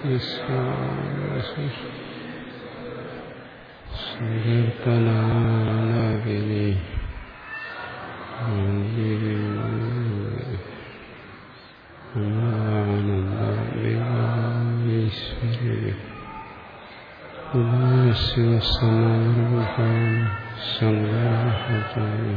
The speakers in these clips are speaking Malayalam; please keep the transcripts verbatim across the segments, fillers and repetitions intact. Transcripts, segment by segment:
സങ്കീർത്തനാലാപിനി ആനന്ദീശ്വരി ശിവസമാരംഭാം ശങ്കരാചാര്യ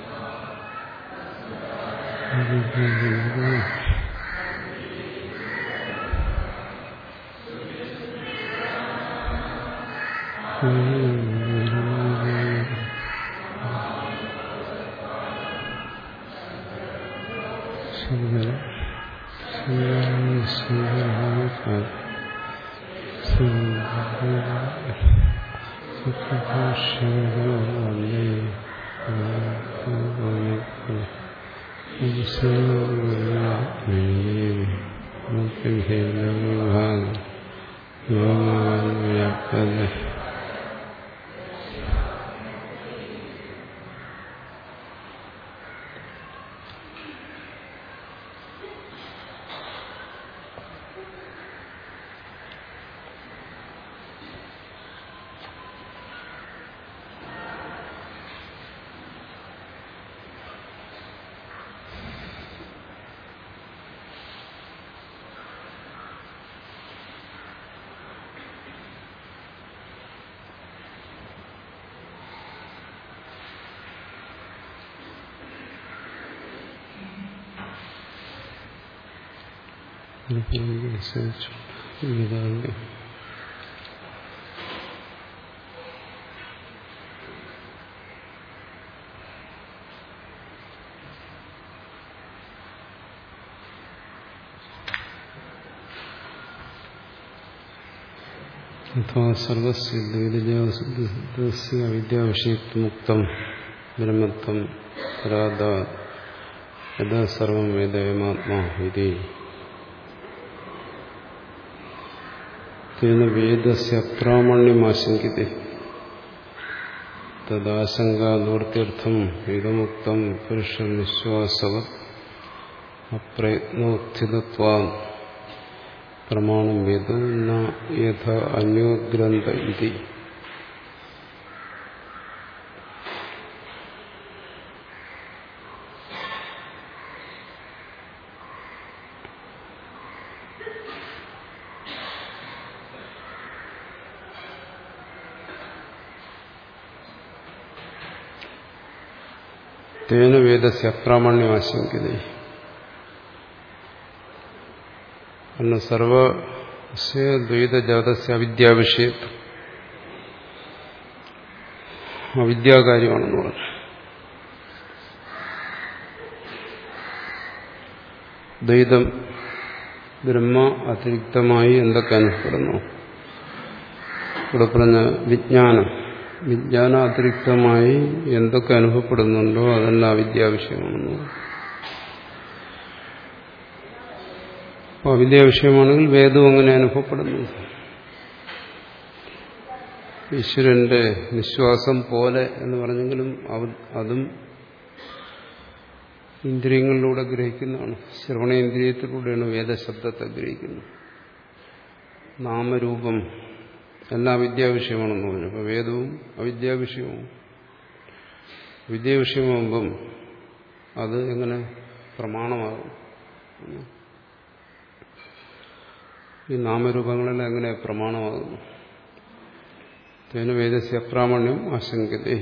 സർവസ്യ അവിദ്യാവിഷയത്വമുക്തം ബ്രഹ്മത്വം പരാദാത് യഥാ സർവം വേദയമാത്മാ ഇതി തേന വേദസ്യ അപ്രാമാണ്യമാശങ്കിതേ തദാശങ്കാനിവൃത്യർത്ഥം ഇദമുക്തം പുരുഷനിശ്വാസവത് അപ്രയത്നോത്ഥിതത്വാത് പ്രമാണം വേദോ ന യഥാ അന്യോ ഗ്രന്ഥ ഇതി. തേന വേദസ്യ അപ്രാമാണ്യം ആശങ്കതേ. കാരണം സർവസ്യ ദ്വൈതജാതസ്യ അവിദ്യാവിഷയത്വം അവിദ്യാകാര്യമാണെന്ന് പറഞ്ഞു. ദ്വൈതം ബ്രഹ്മ അതിരിക്തമായി എന്തൊക്കെ അനുഭവപ്പെടുന്നു? ഇവിടെ പറഞ്ഞ വിജ്ഞാനം, വിജ്ഞാന അതിരിക്തമായി എന്തൊക്കെ അനുഭവപ്പെടുന്നുണ്ടോ അതെല്ലാം അവിദ്യാവിഷയമാണെന്ന്. അപ്പോൾ അവിദ്യാവിഷയമാണെങ്കിൽ വേദവും അങ്ങനെ അനുഭവപ്പെടുന്നു. ഈശ്വരന്റെ നിശ്വാസം പോലെ എന്ന് പറഞ്ഞെങ്കിലും അതും ഇന്ദ്രിയങ്ങളിലൂടെ ഗ്രഹിക്കുന്നതാണ്. ശ്രവണേന്ദ്രിയത്തിലൂടെയാണ് വേദശബ്ദത്തെ ഗ്രഹിക്കുന്നത്. നാമരൂപം എല്ലാം അവിദ്യാവിഷയമാണെന്ന് പറഞ്ഞു. അപ്പോൾ വേദവും അവിദ്യാവിഷയവും. വിദ്യാവിഷയമാകുമ്പം അത് എങ്ങനെ പ്രമാണമാകും? ഈ നാമരൂപങ്ങളെല്ലാം എങ്ങനെ പ്രമാണമാകുന്നു? തേന വേദസ്യ അപ്രാമാണ്യം ആശങ്കതേ.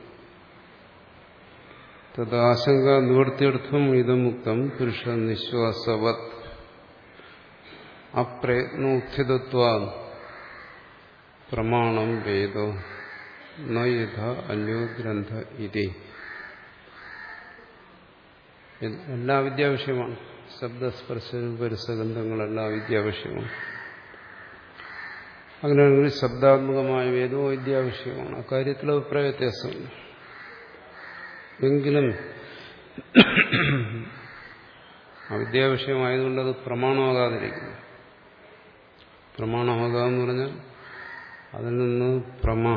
തദാശങ്ക നിവൃത്തിയർത്ഥം ഇദമുക്തം പുരുഷ നിശ്വാസവത് അപ്രയത്നോത്ഥിതത്വാത് പ്രമാണം വേദോ ന യഥാ അന്യോ ഗ്രന്ഥ ഇതി. എല്ലാ വിദ്യാവിഷയമാണ്. ശബ്ദസ്പർശ രൂപരസഗന്ധങ്ങളെല്ലാം വിദ്യാവിഷയമാണ്. അങ്ങനെയാണെങ്കിൽ ശബ്ദാത്മകമായ വേദവും വിദ്യാവിഷയമാണ്. അക്കാര്യത്തിൽ അഭിപ്രായ വ്യത്യാസമില്ല. എങ്കിലും അവിദ്യാവിഷയമായതുകൊണ്ട് അത് പ്രമാണമാകാതിരിക്കുന്നു. പ്രമാണമാകാമെന്ന് പറഞ്ഞാൽ അതിൽ നിന്ന് പ്രമാ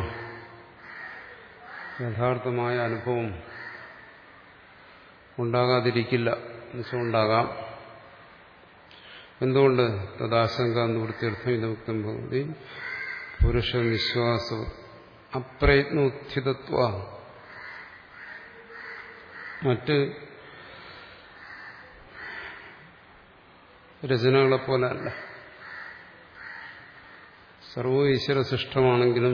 യഥാർത്ഥമായ അനുഭവം ഉണ്ടാകാതിരിക്കില്ല. എന്നുവെച്ചാൽ ഉണ്ടാകാം. എന്തുകൊണ്ട് തദാശങ്ക നിവൃത്തിയർത്ഥം ഇതമുക്തം ഭവതി പുരുഷ നിശ്വാസ അപ്രയത്നോത്ഥിതത്വ. മറ്റ് രചനകളെപ്പോലെ അല്ല. സർവ്വ ഈശ്വര സൃഷ്ടമാണെങ്കിലും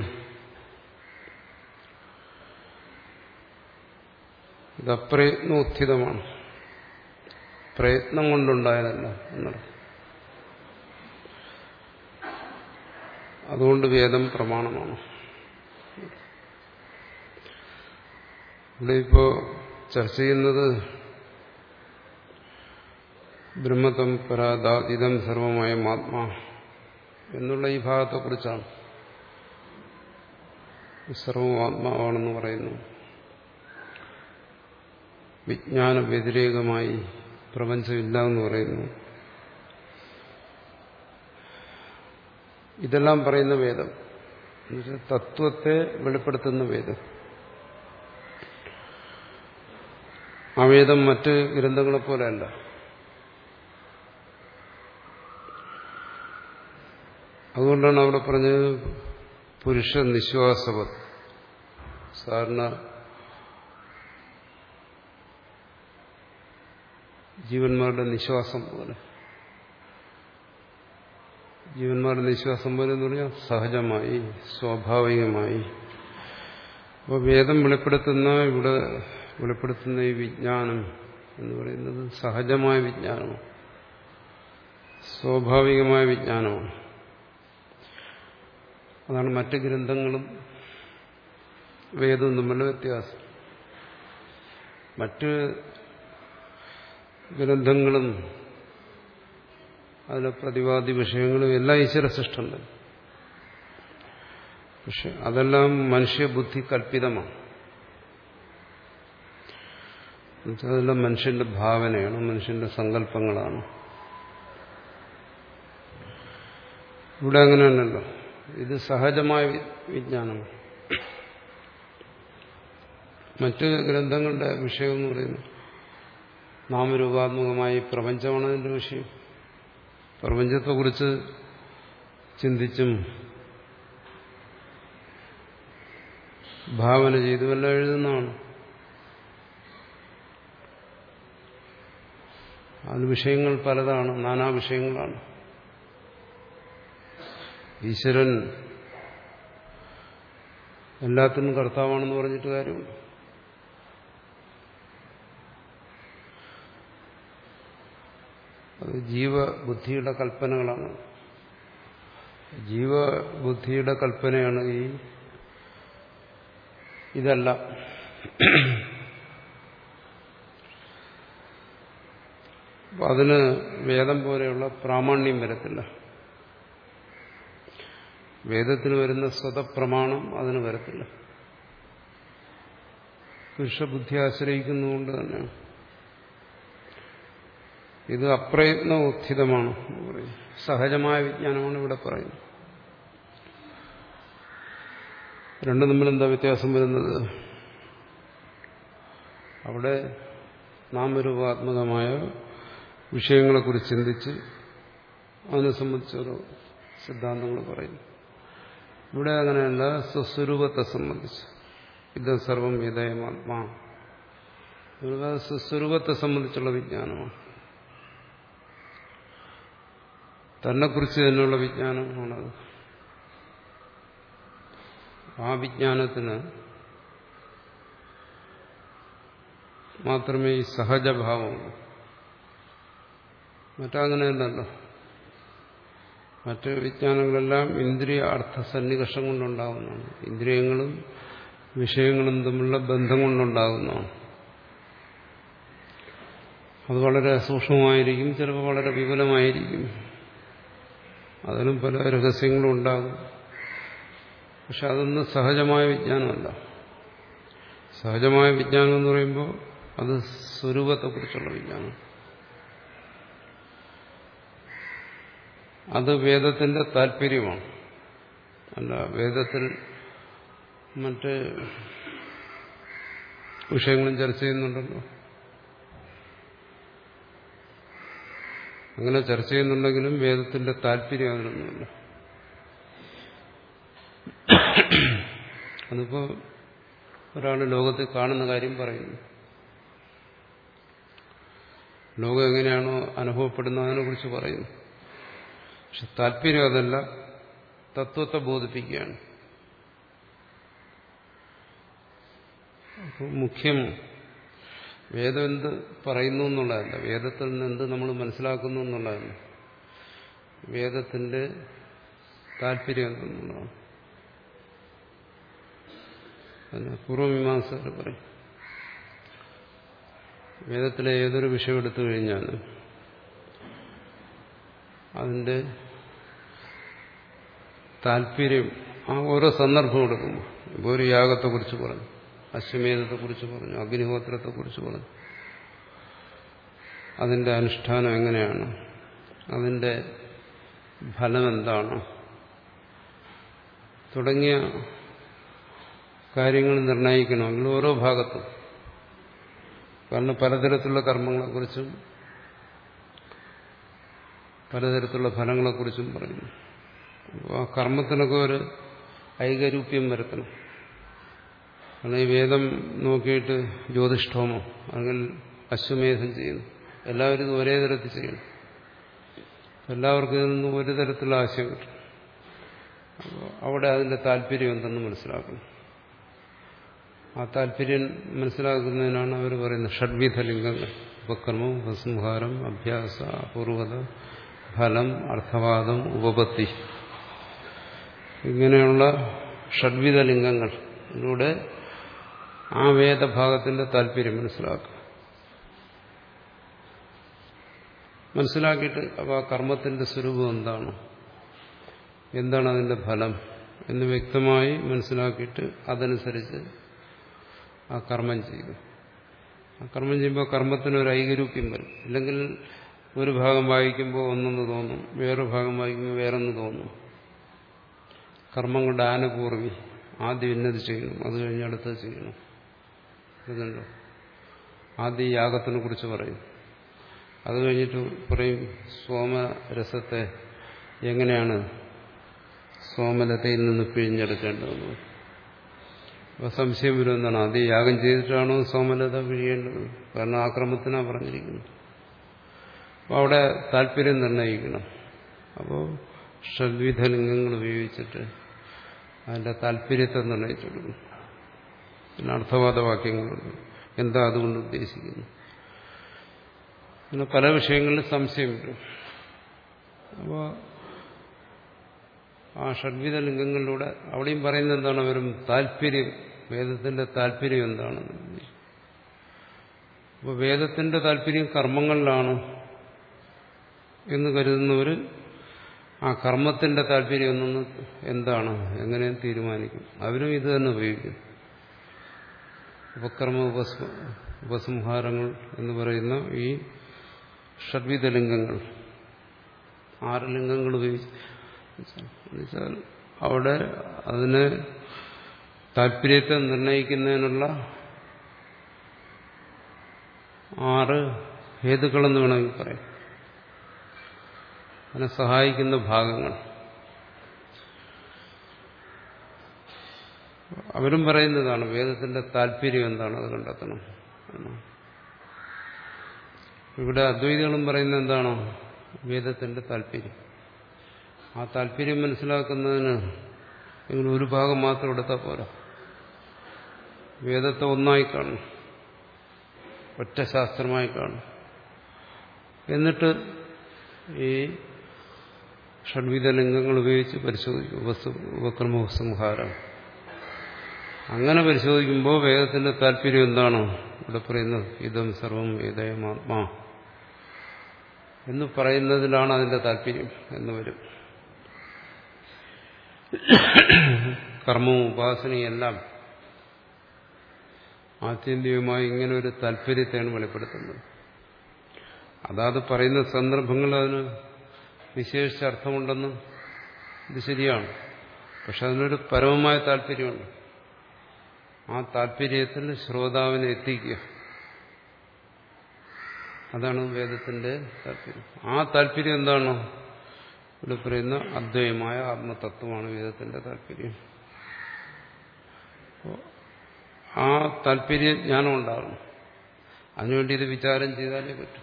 ഇത് അപ്രയത്നോത്ഥിതമാണ്, പ്രയത്നം കൊണ്ടുണ്ടായതല്ല എന്നർത്ഥം. അതുകൊണ്ട് വേദം പ്രമാണമാണ്. ഇവിടെ ഇപ്പോ ചർച്ച ചെയ്യുന്നത് ബ്രഹ്മതം പരാദാതീതം സർവമായ ആത്മാ എന്നുള്ള ഈ ഭാഗത്തെക്കുറിച്ചാണ്. സർവം ആത്മാവാണെന്ന് പറയുന്നു. വിജ്ഞാന വ്യതിരേകമായി പ്രപഞ്ചമില്ല എന്ന് പറയുന്നു. ഇതെല്ലാം പറയുന്ന വേദം, എന്നുവെച്ചാൽ തത്വത്തെ വെളിപ്പെടുത്തുന്ന വേദം. ആ വേദം മറ്റ് ഗ്രന്ഥങ്ങളെപ്പോലെയല്ല. അതുകൊണ്ടാണ് അവിടെ പറഞ്ഞത് പുരുഷ നിശ്വാസവത്. സാധാരണ ജീവന്മാരുടെ നിശ്വാസം പോലെ, ജീവന്മാരുടെ നിശ്വാസം പോലെ എന്ന് പറഞ്ഞാൽ സഹജമായി, സ്വാഭാവികമായി. അപ്പോൾ വേദം വെളിപ്പെടുത്തുന്ന ഇവിടെ വെളിപ്പെടുത്തുന്ന ഈ വിജ്ഞാനം എന്ന് പറയുന്നത് സഹജമായ വിജ്ഞാനമാണ്, സ്വാഭാവികമായ വിജ്ഞാനമാണ്. അതാണ് മറ്റ് ഗ്രന്ഥങ്ങളും വേദവും തമ്മിലുള്ള വ്യത്യാസം. മറ്റ് ഗ്രന്ഥങ്ങളും അതിലെ പ്രതിവാദി വിഷയങ്ങളും എല്ലാം ഈശ്വര സൃഷ്ടിയുണ്ട്. പക്ഷെ അതെല്ലാം മനുഷ്യബുദ്ധി കൽപ്പിതമാണ്. അതെല്ലാം മനുഷ്യന്റെ ഭാവനയാണ്, മനുഷ്യന്റെ സങ്കല്പങ്ങളാണ്. ഇവിടെ അങ്ങനെയല്ലല്ലോ, ഇത് സഹജമായ വിജ്ഞാനമാണ്. മറ്റ് ഗ്രന്ഥങ്ങളുടെ വിഷയം എന്ന് പറയുന്നത് നാമരൂപാത്മകമായി പ്രപഞ്ചമാണ് അതിന്റെ വിഷയം. പ്രപഞ്ചത്തെക്കുറിച്ച് ചിന്തിച്ചും ഭാവന ചെയ്തുമെല്ലാം എഴുതുന്നതാണ്. അത് വിഷയങ്ങൾ പലതാണ്, നാനാ വിഷയങ്ങളാണ്. ഈശ്വരൻ എല്ലാത്തിനും കർത്താവാണെന്ന് പറഞ്ഞിട്ട് കാര്യമുണ്ട്. അത് ജീവബുദ്ധിയുടെ കൽപ്പനകളാണ്. ജീവബുദ്ധിയുടെ കൽപ്പനയാണ് ഈ ഇതല്ല. അപ്പം അതിന് വേദം പോലെയുള്ള പ്രാമാണ്യം വരത്തില്ല. വേദത്തിന് വരുന്ന സ്വതപ്രമാണം അതിന് വരത്തില്ല. പുരുഷബുദ്ധി ആശ്രയിക്കുന്നതുകൊണ്ട് തന്നെയാണ്. ഇത് അപ്രയത്നോത്ഥിതമാണ് എന്ന് പറയും. സഹജമായ വിജ്ഞാനമാണ് ഇവിടെ പറയുന്നത്. രണ്ടും തമ്മിൽ എന്താ വ്യത്യാസം വരുന്നത്? അവിടെ നാമരൂപാത്മകമായ വിഷയങ്ങളെക്കുറിച്ച് ചിന്തിച്ച് അതിനെ സംബന്ധിച്ചൊരു സിദ്ധാന്തങ്ങൾ പറയുന്നു. ഇവിടെ അങ്ങനെയല്ല, സ്വസ്വരൂപത്തെ സംബന്ധിച്ച്. ഇത് സർവം വേദയമാത്മാ, സ്വസ്വരൂപത്തെ സംബന്ധിച്ചുള്ള വിജ്ഞാനമാണ്. തന്നെക്കുറിച്ച് തന്നെയുള്ള വിജ്ഞാനമാണത്. ആ വിജ്ഞാനത്തിന് മാത്രമേ ഈ സഹജഭാവമുള്ളൂ. മറ്റങ്ങനെയല്ലല്ലോ. മറ്റ് വിജ്ഞാനങ്ങളെല്ലാം ഇന്ദ്രിയ അർത്ഥ സന്നികർഷം കൊണ്ടുണ്ടാകുന്നതാണ്. ഇന്ദ്രിയങ്ങളും വിഷയങ്ങളും തമ്മിലുള്ള ബന്ധം കൊണ്ടുണ്ടാകുന്നതാണ്. അത് വളരെ സൂക്ഷ്മമായിരിക്കും, ചിലപ്പോൾ വളരെ വിപുലമായിരിക്കും. അതിനും പല രഹസ്യങ്ങളും ഉണ്ടാകും. പക്ഷെ അതൊന്നും സഹജമായ വിജ്ഞാനമല്ല. സഹജമായ വിജ്ഞാനം എന്ന് പറയുമ്പോൾ അത് സ്വരൂപത്തെക്കുറിച്ചുള്ള വിജ്ഞാനം. അത് വേദത്തിന്റെ താല്പര്യമാണ്. അല്ല വേദത്തിൽ മറ്റ് വിഷയങ്ങളും ചർച്ച ചെയ്യുന്നുണ്ടല്ലോ. അങ്ങനെ ചർച്ച ചെയ്യുന്നുണ്ടെങ്കിലും വേദത്തിന്റെ താല്പര്യം അതിനൊന്നുമില്ല. അതിപ്പോ ഒരാൾ ലോകത്തിൽ കാണുന്ന കാര്യം പറയുന്നു. ലോകം എങ്ങനെയാണോ അനുഭവപ്പെടുന്നതിനെ കുറിച്ച് പറയുന്നു. പക്ഷെ താല്പര്യം അതല്ല, തത്വത്തെ ബോധിപ്പിക്കുകയാണ്. അപ്പോൾ മുഖ്യം വേദം എന്ത് പറയുന്നു എന്നുള്ളതല്ല, വേദത്തിൽ നിന്ന് എന്ത് നമ്മൾ മനസ്സിലാക്കുന്നു എന്നുള്ളതല്ല, വേദത്തിന്റെ താല്പര്യം എന്തെന്നുള്ളതാണ്. അതിന് പൂർവമീമാംസകർ പറയും, വേദത്തിലെ ഏതൊരു വിഷയം എടുത്തു കഴിഞ്ഞാൽ അതിന്റെ താല്പര്യം ആ ഓരോ സന്ദർഭം എടുക്കുമ്പോൾ, ഇപ്പോൾ ഒരു യാഗത്തെക്കുറിച്ച് പറഞ്ഞു, അശ്വമേധത്തെക്കുറിച്ച് പറഞ്ഞു, അഗ്നിഹോത്രത്തെക്കുറിച്ച് പറഞ്ഞു, അതിന്റെ അനുഷ്ഠാനം എങ്ങനെയാണ്, അതിന്റെ ഫലം എന്താണ് തുടങ്ങിയ കാര്യങ്ങൾ നിർണ്ണയിക്കണമെങ്കിൽ ഓരോ ഭാഗത്തും, കാരണം പലതരത്തിലുള്ള കർമ്മങ്ങളെക്കുറിച്ചും പലതരത്തിലുള്ള ഫലങ്ങളെക്കുറിച്ചും പറയുന്നു. അപ്പോൾ ആ കർമ്മത്തിനൊക്കെ ഒരു ഐകരൂപ്യം വരുത്തണം. കാരണം ഈ വേദം നോക്കിയിട്ട് ജ്യോതിഷ്ഠോമോ അല്ലെങ്കിൽ അശ്വമേധം ചെയ്യുന്നു, എല്ലാവരും ഇത് ഒരേ തരത്തിൽ ചെയ്യണം. എല്ലാവർക്കും ഇതിൽ നിന്ന് ഒരു തരത്തിലുള്ള ആശയം കിട്ടും. അപ്പോൾ അവിടെ അതിന്റെ താല്പര്യം എന്തെന്ന് മനസ്സിലാക്കണം. ആ താല്പര്യം മനസ്സിലാക്കുന്നതിനാണ് അവർ പറയുന്നത് ഷഡ്വിധ ലിംഗങ്ങൾ: ഉപക്രമം, ഉപസംഹാരം, അഭ്യാസ, അപൂർവത, ഫലം, അർത്ഥവാദം, ഉപപത്തി. ഇങ്ങനെയുള്ള ഷഡ്വിധ ലിംഗങ്ങളിലൂടെ ആ വേദഭാഗത്തിന്റെ താല്പര്യം മനസ്സിലാക്കുക. മനസ്സിലാക്കിയിട്ട് അപ്പോൾ ആ കർമ്മത്തിന്റെ സ്വരൂപം എന്താണ്, എന്താണ് അതിന്റെ ഫലം എന്ന് വ്യക്തമായി മനസ്സിലാക്കിയിട്ട് അതനുസരിച്ച് ആ കർമ്മം ചെയ്തു. ആ കർമ്മം ചെയ്യുമ്പോൾ കർമ്മത്തിന് ഒരു ഐകരൂപ്യം വരും. ഇല്ലെങ്കിൽ ഒരു ഭാഗം വായിക്കുമ്പോൾ ഒന്നൊന്ന് തോന്നും, വേറൊരു ഭാഗം വായിക്കുമ്പോൾ വേറൊന്ന് തോന്നും. കർമ്മങ്ങളുടെ ആനുപൂർവി ആദ്യം ഇന്നത് ചെയ്യണം, അത് കഴിഞ്ഞ് അടുത്തത് ചെയ്യണം. ഇതുണ്ടോ, ആദ്യം യാഗത്തിനെ കുറിച്ച് പറയും, അത് കഴിഞ്ഞിട്ട് പറയും സോമരസത്തെ എങ്ങനെയാണ് സോമലതയിൽ നിന്ന് പിഴിഞ്ഞെടുക്കേണ്ടതെന്ന്. അപ്പോൾ സംശയം വരും, എന്താണ് ആദ്യം യാഗം ചെയ്തിട്ടാണോ സോമലത പിഴിയേണ്ടത്? കാരണം ആ ക്രമത്തിനാണ് പറഞ്ഞിരിക്കുന്നത്. അപ്പോൾ അവിടെ താല്പര്യം നിർണ്ണയിക്കണം. അപ്പോൾ ഷഡ്വിധ ലിംഗങ്ങൾ ഉപയോഗിച്ചിട്ട് അതിന്റെ താല്പര്യത്തെ നിർണ്ണയിച്ചു കൊടുക്കും. പിന്നെ അർത്ഥവാദ വാക്യങ്ങളുണ്ട്, എന്താ അതുകൊണ്ട് ഉദ്ദേശിക്കുന്നു. പിന്നെ പല വിഷയങ്ങളിലും സംശയം വരും. അപ്പോൾ ആ ഷഡ്വിധ ലിംഗങ്ങളിലൂടെ അവിടെയും പറയുന്നത് എന്താണ്, അവരും താല്പര്യം, വേദത്തിന്റെ താല്പര്യം എന്താണ്. അപ്പോൾ വേദത്തിന്റെ താല്പര്യം കർമ്മങ്ങളിലാണ് എന്ന് കരുതുന്നവർ ആ കർമ്മത്തിന്റെ താല്പര്യം എന്നൊന്ന് എന്താണ്, എങ്ങനെ തീരുമാനിക്കും. അവരും ഇത് തന്നെ ഉപയോഗിക്കും. ഉപക്രമ ഉപസംഹാരങ്ങൾ എന്ന് പറയുന്ന ഈ ഷഡ്വിധ ലിംഗങ്ങൾ, ആറ് ലിംഗങ്ങൾ ഉപയോഗിച്ച് എന്നുവെച്ചാൽ അവിടെ അതിന് താല്പര്യത്തെ നിർണ്ണയിക്കുന്നതിനുള്ള ആറ് ഹേതുക്കളെന്ന് വേണമെങ്കിൽ പറയാം. അതിനെ സഹായിക്കുന്ന ഭാഗങ്ങൾ. അവരും പറയുന്നതാണ് വേദത്തിന്റെ താല്പര്യം എന്താണ്, അത് കണ്ടെത്തണം. ഇവിടെ അദ്വൈതികളും പറയുന്നത് എന്താണോ, വേദത്തിന്റെ താല്പര്യം. ആ താല്പര്യം മനസ്സിലാക്കുന്നതിന് നിങ്ങൾ ഒരു ഭാഗം മാത്രം എടുത്താൽ പോരാ, വേദത്തെ ഒന്നായി കാണും, ഒറ്റ ശാസ്ത്രമായി കാണും. എന്നിട്ട് ഈ ഷഡ്വിധ ലിംഗങ്ങൾ ഉപയോഗിച്ച് പരിശോധിക്കും. ഉപക്രമ ഉപസംഹാരം അങ്ങനെ പരിശോധിക്കുമ്പോൾ വേദത്തിന്റെ താല്പര്യം എന്താണോ ഇവിടെ പറയുന്നത്, ഇതം സർവം വേദയമാത്മാ എന്ന് പറയുന്നതിലാണ് അതിന്റെ താല്പര്യം എന്ന് വരും. കർമ്മവും ഉപാസനയും എല്ലാം ആത്യന്തികമായി ഇങ്ങനെ ഒരു താല്പര്യത്തെയാണ് വെളിപ്പെടുത്തുന്നത്. അതാത് പറയുന്ന സന്ദർഭങ്ങൾ അതിന് വിശേഷിച്ച അർത്ഥമുണ്ടെന്ന് ഇത് ശരിയാണ്. പക്ഷെ അതിനൊരു പരമമായ താല്പര്യമുണ്ട്. ആ താല്പര്യത്തിൽ ശ്രോതാവിനെ എത്തിക്കുക. അതാണ് വേദത്തിന്റെ താല്പര്യം. ആ താല്പര്യം എന്താണ്? ഇവിടെ പറയുന്ന അദ്വൈതമായ ആത്മതത്വമാണ് വേദത്തിന്റെ താല്പര്യം. ആ താല്പര്യ ജ്ഞാനം ഉണ്ടാകണം. അതിനുവേണ്ടി ഇത് വിചാരം ചെയ്താലേ പറ്റും.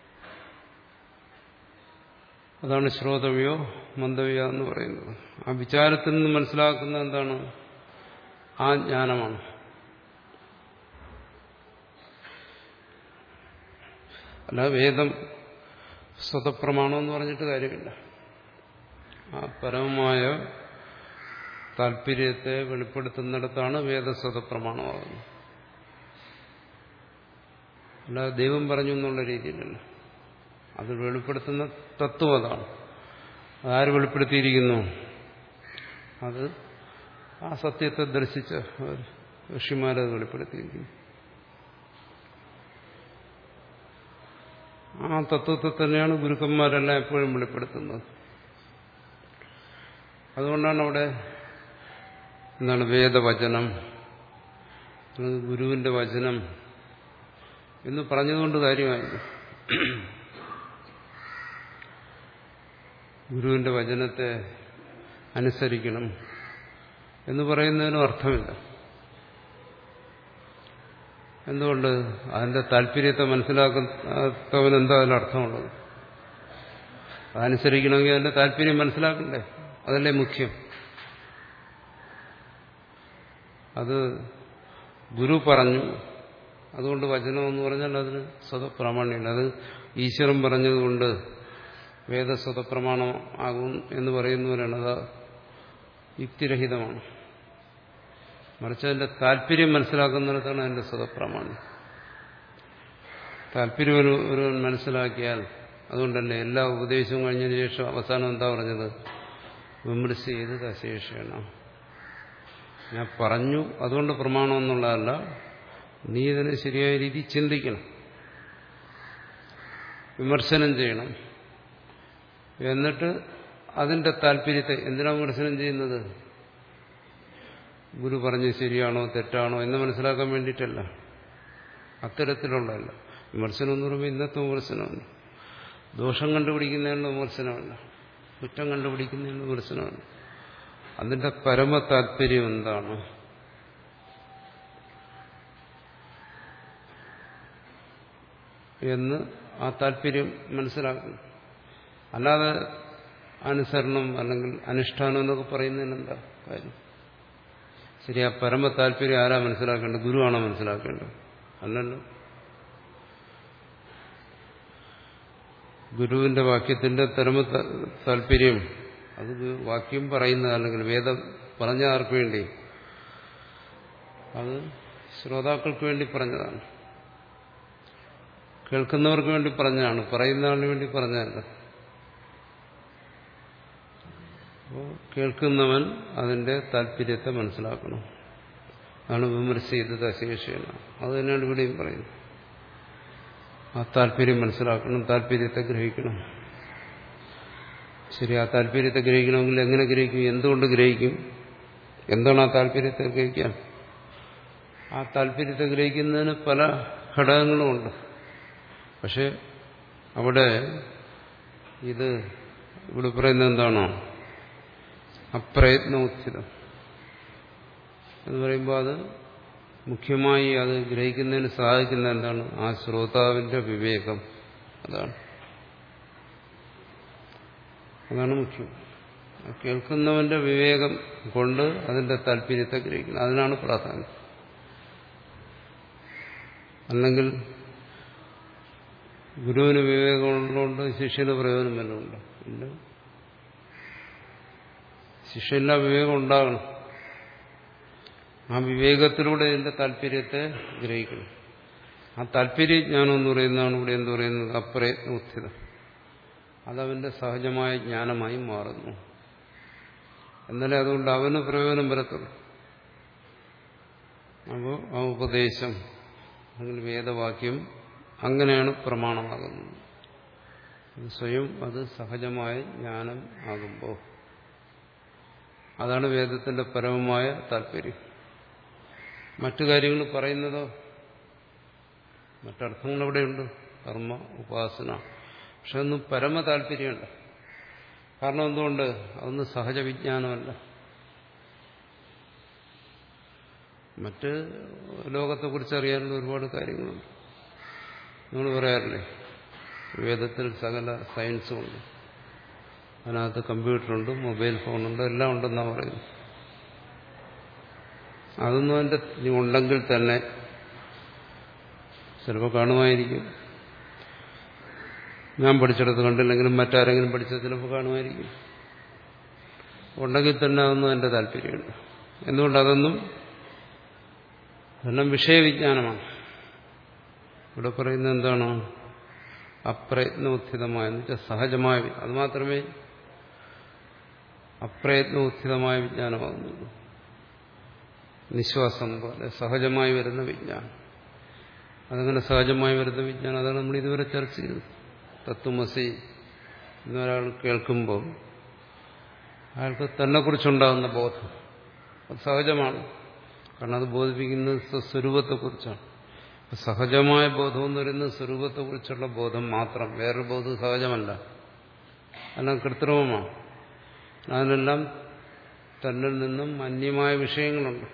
അതാണ് ശ്രോതവ്യോ മന്ദവ്യോ എന്ന് പറയുന്നത്. ആ വിചാരത്തിൽ നിന്ന് മനസ്സിലാക്കുന്ന എന്താണ്? ആ ജ്ഞാനമാണ്. അല്ല വേദം സ്വതപ്രമാണം എന്ന് പറഞ്ഞിട്ട് കാര്യമില്ല. ആ പരമമായ താല്പര്യത്തെ വെളിപ്പെടുത്തുന്നിടത്താണ് വേദസ്വതപ്രമാണമാകുന്നത്. അല്ലാതെ ദൈവം പറഞ്ഞു എന്നുള്ള രീതിയിലല്ല. അത് വെളിപ്പെടുത്തുന്ന തത്വം അതാണ്. അതാര് വെളിപ്പെടുത്തിയിരിക്കുന്നു? അത് ആ സത്യത്തെ ദർശിച്ച ഋഷിമാരത് വെളിപ്പെടുത്തിയിരിക്കുന്നു. ആ തത്വത്തെ തന്നെയാണ് ഗുരുക്കന്മാരെല്ലാം എപ്പോഴും വെളിപ്പെടുത്തുന്നത്. അതുകൊണ്ടാണ് അവിടെ എന്താണ് വേദവചനം, ഗുരുവിന്റെ വചനം എന്ന് പറഞ്ഞതുകൊണ്ട് കാര്യമായിരുന്നു. ഗുരുവിന്റെ വചനത്തെ അനുസരിക്കണം എന്ന് പറയുന്നതിനും അർത്ഥമില്ല. എന്തുകൊണ്ട്? അതിന്റെ താല്പര്യത്തെ മനസ്സിലാക്കുന്നവൻ എന്താ അതിലർത്ഥമുള്ളത്? അതനുസരിക്കണമെങ്കിൽ അതിന്റെ താല്പര്യം മനസ്സിലാക്കണ്ടേ? അതല്ലേ മുഖ്യം. അത് ഗുരു പറഞ്ഞു, അതുകൊണ്ട് വചനം എന്ന് പറഞ്ഞാൽ അതിന് സ്വതപ്രമാണ്യമില്ല. അത് ഈശ്വരൻ പറഞ്ഞതുകൊണ്ട് വേദസ്വതപ്രമാണം ആകും എന്ന് പറയുന്നവരാണ്. അത് യുക്തിരഹിതമാണ്. മറിച്ച് അതിന്റെ താല്പര്യം മനസ്സിലാക്കുന്നിടത്താണ് അതിന്റെ സ്വതപ്രമാണം. താല്പര്യം ഒരു ഒരുവൻ മനസ്സിലാക്കിയാൽ, അതുകൊണ്ടല്ലേ എല്ലാ ഉപദേശവും കഴിഞ്ഞതിന് ശേഷം അവസാനം എന്താ പറഞ്ഞത്? വിമർശ ചെയ്ത് അശേഷേണ. ഞാൻ പറഞ്ഞു അതുകൊണ്ട് പ്രമാണം എന്നുള്ളതല്ല, നീ ഇതിനെ ശരിയായ രീതി ചിന്തിക്കണം, വിമർശനം ചെയ്യണം. എന്നിട്ട് അതിന്റെ താല്പര്യത്തെ എന്തിനാ വിമർശനം ചെയ്യുന്നത്? ഗുരു പറഞ്ഞത് ശരിയാണോ തെറ്റാണോ എന്ന് മനസ്സിലാക്കാൻ വേണ്ടിയിട്ടല്ല, അത്തരത്തിലുള്ളതല്ല. വിമർശനം എന്ന് പറയുമ്പോൾ ഇന്നത്തെ വിമർശനമല്ല, ദോഷം കണ്ടുപിടിക്കുന്നതിനുള്ള വിമർശനമല്ല, കുറ്റം കണ്ടുപിടിക്കുന്നതിനുള്ള വിമർശനമല്ല. അതിന്റെ പരമ താല്പര്യം എന്താണ് എന്ന് ആ താല്പര്യം മനസ്സിലാക്കണം. അല്ലാതെ അനുസരണം അല്ലെങ്കിൽ അനുഷ്ഠാനം എന്നൊക്കെ പറയുന്നതിന് എന്താ കാര്യം? ശരി, ആ പരമ താല്പര്യം ആരാ മനസ്സിലാക്കേണ്ടത്? ഗുരുവാണോ മനസ്സിലാക്കേണ്ടത്? അല്ലല്ലോ. ഗുരുവിന്റെ വാക്യത്തിന്റെ പരമ താല്പര്യം അത് വാക്യം പറയുന്നത്, അല്ലെങ്കിൽ വേദം പറഞ്ഞ ആർക്ക് വേണ്ടി? അത് ശ്രോതാക്കൾക്ക് വേണ്ടി പറഞ്ഞതാണ്, കേൾക്കുന്നവർക്ക് വേണ്ടി പറഞ്ഞതാണ്, പറയുന്ന ആളിന് വേണ്ടി പറഞ്ഞതല്ല. അപ്പോൾ കേൾക്കുന്നവൻ അതിന്റെ താല്പര്യത്തെ മനസ്സിലാക്കണം. അതാണ് വിമർശ ചെയ്തത് അശേഷേണ. അത് തന്നെയാണ് ഇവിടെയും പറയുന്നത്. ആ താല്പര്യം മനസ്സിലാക്കണം, താല്പര്യത്തെ ഗ്രഹിക്കണം. ശരി, ആ താല്പര്യത്തെ ഗ്രഹിക്കണമെങ്കിൽ എങ്ങനെ ഗ്രഹിക്കും? എന്തുകൊണ്ട് ഗ്രഹിക്കും? എന്താണ് ആ താല്പര്യത്തെ ഗ്രഹിക്കാൻ? ആ താല്പര്യത്തെ ഗ്രഹിക്കുന്നതിന് പല ഘടകങ്ങളുമുണ്ട്. പക്ഷെ അവിടെ ഇത് ഇവിടെ പറയുന്നത് എന്താണോ? അപ്രയത്നോത്ഥിതം എന്ന് പറയുമ്പോൾ അത് മുഖ്യമായി അത് ഗ്രഹിക്കുന്നതിന് സഹായിക്കുന്ന എന്താണ്? ആ ശ്രോതാവിന്റെ വിവേകം. അതാണ് അതാണ് മുഖ്യം. കേൾക്കുന്നവന്റെ വിവേകം കൊണ്ട് അതിന്റെ താല്പര്യത്തെ ഗ്രഹിക്കണം. അതിനാണ് പ്രാധാന്യം. അല്ലെങ്കിൽ ഗുരുവിന് വിവേകമുള്ളതുകൊണ്ട് ശിഷ്യന് പ്രയോജനം വല്ലതുമുണ്ടോ? ഇല്ല. ശിഷ്യന് വിവേകം ഉണ്ടാകണം. ആ വിവേകത്തിലൂടെ ഇതിന്റെ താല്പര്യത്തെ ഗ്രഹിക്കണം. ആ താല്പര്യജ്ഞാനം എന്ന് പറയുന്നതാണ് ഇവിടെ എന്ത് പറയുന്നത്? അപ്രയത്നോത്ഥിതം. അതവന്റെ സഹജമായ ജ്ഞാനമായി മാറുന്നു. എന്നാലേ അതുകൊണ്ട് അവന് പ്രയോജനം വരത്തുള്ളൂ. അപ്പോൾ ആ ഉപദേശം അല്ലെങ്കിൽ വേദവാക്യം അങ്ങനെയാണ് പ്രമാണമാകുന്നത്. സ്വയം അത് സഹജമായ ജ്ഞാനം ആകുമ്പോൾ അതാണ് വേദത്തിന്റെ പരമമായ താല്പര്യം. മറ്റു കാര്യങ്ങൾ പറയുന്നതോ മറ്റർത്ഥങ്ങൾ എവിടെയുണ്ട്? കർമ്മ ഉപാസന. പക്ഷെ അതൊന്നും പരമ താല്പര്യമുണ്ട്. കാരണം എന്തുകൊണ്ട്? അതൊന്നും സഹജ വിജ്ഞാനമല്ല. മറ്റ് ലോകത്തെക്കുറിച്ച് അറിയാനുള്ള ഒരുപാട് കാര്യങ്ങളുണ്ട്. നമ്മൾ പറയാറില്ലേ, വേദത്തിൽ സകല സയൻസും ഉണ്ട്, അതിനകത്ത് കമ്പ്യൂട്ടറുണ്ട്, മൊബൈൽ ഫോണുണ്ട്, എല്ലാം ഉണ്ടെന്നാണ് പറയുന്നത്. അതൊന്നും അതിൻ്റെ ഉണ്ടെങ്കിൽ തന്നെ ചിലപ്പോൾ കാണുമായിരിക്കും. ഞാൻ പഠിച്ചെടുത്ത് കണ്ടില്ലെങ്കിലും മറ്റാരെങ്കിലും പഠിച്ചത് ചിലപ്പോൾ കാണുമായിരിക്കും. ഉണ്ടെങ്കിൽ തന്നെ അതൊന്നും എൻ്റെ താല്പര്യമുണ്ട്. എന്തുകൊണ്ട്? അതൊന്നും എല്ലാം വിഷയവിജ്ഞാനമാണ്. ഇവിടെ പറയുന്നത് എന്താണ്? അപ്രയത്നോത്ഥിതമായ, എന്ന് വെച്ചാൽ സഹജമായ, അത് മാത്രമേ അപ്രയത്നോത്ഥിതമായ വിജ്ഞാനമാകുന്നുള്ളൂ. നിശ്വാസം പോലെ സഹജമായി വരുന്ന വിജ്ഞാനം. അതങ്ങനെ സഹജമായി വരുന്ന വിജ്ഞാനം, അതാണ് നമ്മൾ ഇതുവരെ ചർച്ച ചെയ്തത്. തത്വമസി എന്നൊരാൾ കേൾക്കുമ്പോൾ അയാൾക്ക് തന്നെക്കുറിച്ചുണ്ടാകുന്ന ബോധം അത് സഹജമാണ്. കാരണം അത് ബോധിപ്പിക്കുന്നത് സ്വരൂപത്തെക്കുറിച്ചാണ്. സഹജമായ ബോധം എന്ന് പറയുന്നത് സ്വരൂപത്തെക്കുറിച്ചുള്ള ബോധം മാത്രം. വേറൊരു ബോധം സഹജമല്ല, എല്ലാം കൃത്രിമമാണ്. അതിനെല്ലാം തന്നിൽ നിന്നും അന്യമായ വിഷയങ്ങളുണ്ട്.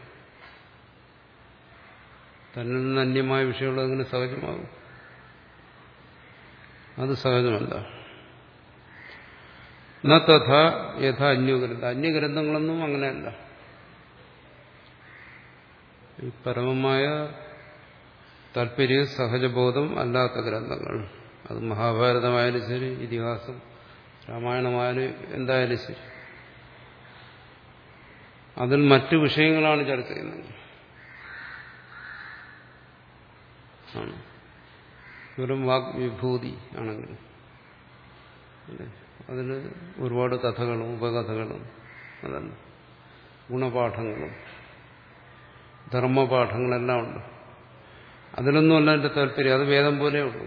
തന്നിൽ നിന്ന് അന്യമായ വിഷയമുള്ളത് അങ്ങനെ സഹജമാകും? അത് സഹജമല്ല. ന തഥാ യഥാ അന്യഗ്രന്ഥ, അന്യഗ്രന്ഥങ്ങളൊന്നും അങ്ങനെയല്ല. ഈ പരമമായ താല്പര്യ സഹജബോധം അല്ലാത്ത ഗ്രന്ഥങ്ങൾ, അത് മഹാഭാരതമായാലും ശരി, ഇതിഹാസം രാമായണമായാലും എന്തായാലും ശരി, അതിൽ മറ്റു വിഷയങ്ങളാണ് ചർച്ച ചെയ്യുന്നത്. ആണ് വെറും വാഗ്വിഭൂതി ആണെങ്കിൽ അതിന് ഒരുപാട് കഥകളും ഉപകഥകളും, അതല്ല ഗുണപാഠങ്ങളും ധർമ്മപാഠങ്ങളെല്ലാം ഉണ്ട്. അതിലൊന്നുമല്ല എൻ്റെ താല്പര്യം. അത് വേദം പോലെ ഉള്ളൂ.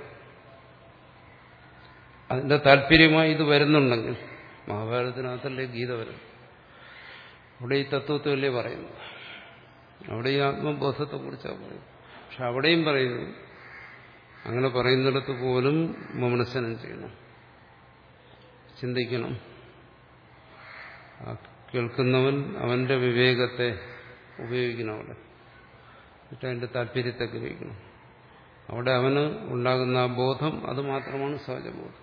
അതിൻ്റെ താല്പര്യമായി ഇത് വരുന്നുണ്ടെങ്കിൽ, മഹാഭാരതത്തിനകത്തല്ലേ ഗീത വരും, അവിടെ ഈ തത്വത്വമല്ലേ പറയുന്നു, അവിടെ ഈ ആത്മബോധത്തെക്കുറിച്ചാണ് പറയുന്നത്. പക്ഷെ അവിടെയും പറയുന്നു, അങ്ങനെ പറയുന്നിടത്ത് പോലും മനസ്സനം ചെയ്യണം, ചിന്തിക്കണം. കേൾക്കുന്നവൻ അവന്റെ വിവേകത്തെ ഉപയോഗിക്കണം. അവിടെ എന്നിട്ട് അതിന്റെ താല്പര്യത്തെ ഗ്രഹിക്കണം. അവിടെ അവന് ഉണ്ടാകുന്ന ആ ബോധം, അത് മാത്രമാണ് സഹജബോധം.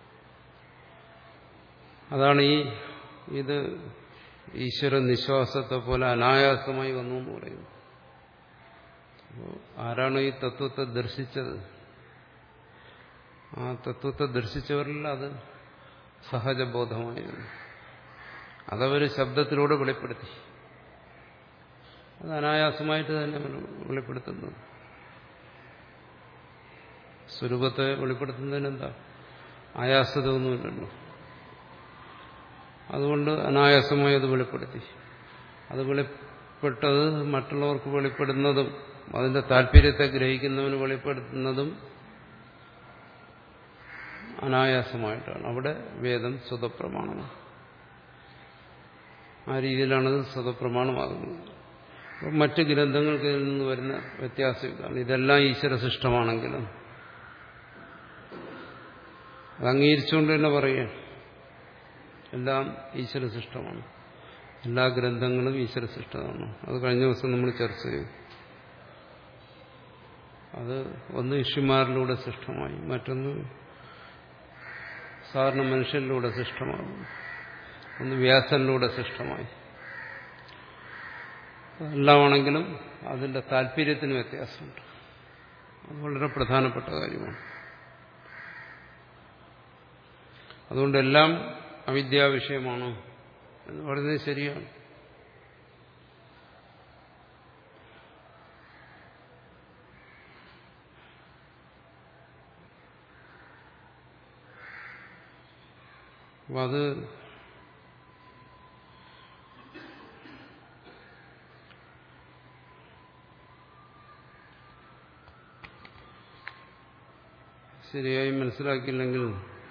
അതാണ് ഈ ഇത് ഈശ്വര നിശ്വാസത്തെ പോലെ അനായാസമായി വന്നു എന്ന് പറയുന്നു. അപ്പോൾ ആരാണ് ഈ തത്വത്തെ ദർശിച്ചത്? ആ തത്വത്തെ ദർശിച്ചവരിൽ അത് സഹജബോധമായിരുന്നു. അതവർ ശബ്ദത്തിലൂടെ വെളിപ്പെടുത്തി. അത് അനായാസമായിട്ട് തന്നെ വെളിപ്പെടുത്തുന്നത്. സ്വരൂപത്തെ വെളിപ്പെടുത്തുന്നതിനെന്താ ആയാസത ഒന്നുമില്ലല്ലോ. അതുകൊണ്ട് അനായാസമായി അത് വെളിപ്പെടുത്തി. അത് വെളിപ്പെട്ടത് മറ്റുള്ളവർക്ക് വെളിപ്പെടുന്നതും അതിന്റെ താല്പര്യത്തെ ഗ്രഹിക്കുന്നവന് വെളിപ്പെടുത്തുന്നതും അനായാസമായിട്ടാണ്. അവിടെ വേദം സ്വതപ്രമാണമാണ്. ആ രീതിയിലാണത് സ്വതപ്രമാണമാകുന്നത്. അപ്പം മറ്റ് ഗ്രന്ഥങ്ങൾക്ക് ഇതിൽ നിന്ന് വരുന്ന വ്യത്യാസം ഇതാണ്. ഇതെല്ലാം ഈശ്വരസൃഷ്ടമാണെങ്കിലും അത് അംഗീകരിച്ചുകൊണ്ട് തന്നെ പറയുക, എല്ലാം ഈശ്വരസൃഷ്ടമാണ്, എല്ലാ ഗ്രന്ഥങ്ങളും ഈശ്വരസൃഷ്ടമാണ്. അത് കഴിഞ്ഞ ദിവസം നമ്മൾ ചർച്ച ചെയ്തു. അത് ഒന്ന് ഋഷിമാരിലൂടെ സൃഷ്ടമായി, മറ്റൊന്ന് സാധാരണ മനുഷ്യരിലൂടെ സൃഷ്ടമാകും, ഒന്ന് വ്യാസനിലൂടെ സൃഷ്ടമായി. എല്ലാമാണെങ്കിലും അതിന്റെ താല്പര്യത്തിന് വ്യത്യാസമുണ്ട്. അത് വളരെ പ്രധാനപ്പെട്ട കാര്യമാണ്. അതുകൊണ്ടെല്ലാം അവിദ്യാവിഷയമാണ് എന്ന് പറയുന്നത് ശരിയാണ്. അപ്പം അത് ശരിയായി മനസ്സിലാക്കിയില്ലെങ്കിൽ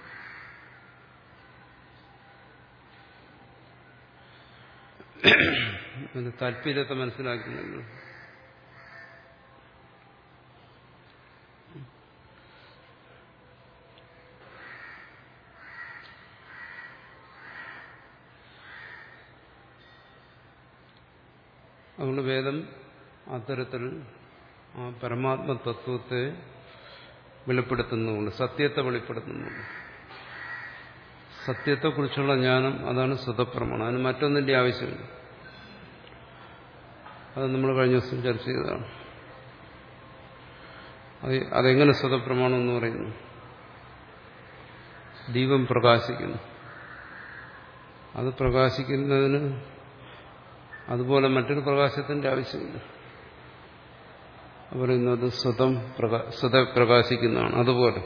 അതിന്റെ താല്പര്യത്തെ മനസ്സിലാക്കിയില്ലെങ്കിൽ അതുകൊണ്ട് വേദം അത്തരത്തിൽ ആ പരമാത്മതത്വത്തെ വെളിപ്പെടുത്തുന്നുണ്ട്, സത്യത്തെ വെളിപ്പെടുത്തുന്നുണ്ട്. സത്യത്തെക്കുറിച്ചുള്ള ജ്ഞാനം അതാണ് സ്വതപ്രമാണം. അതിന് മറ്റൊന്നിന്റെ ആവശ്യമില്ല. അത് നമ്മൾ കഴിഞ്ഞ ദിവസം ചർച്ച ചെയ്തതാണ്. അത് അതെങ്ങനെ സ്വതപ്രമാണം എന്ന് പറയുന്നു? ദീപം പ്രകാശിക്കുന്നു. അത് പ്രകാശിക്കുന്നതിന് അതുപോലെ മറ്റൊരു പ്രകാശത്തിന്റെ ആവശ്യമില്ല. പറയുന്നത് സ്വതം പ്രകാ സ്വത പ്രകാശിക്കുന്നതാണ്. അതുപോലെ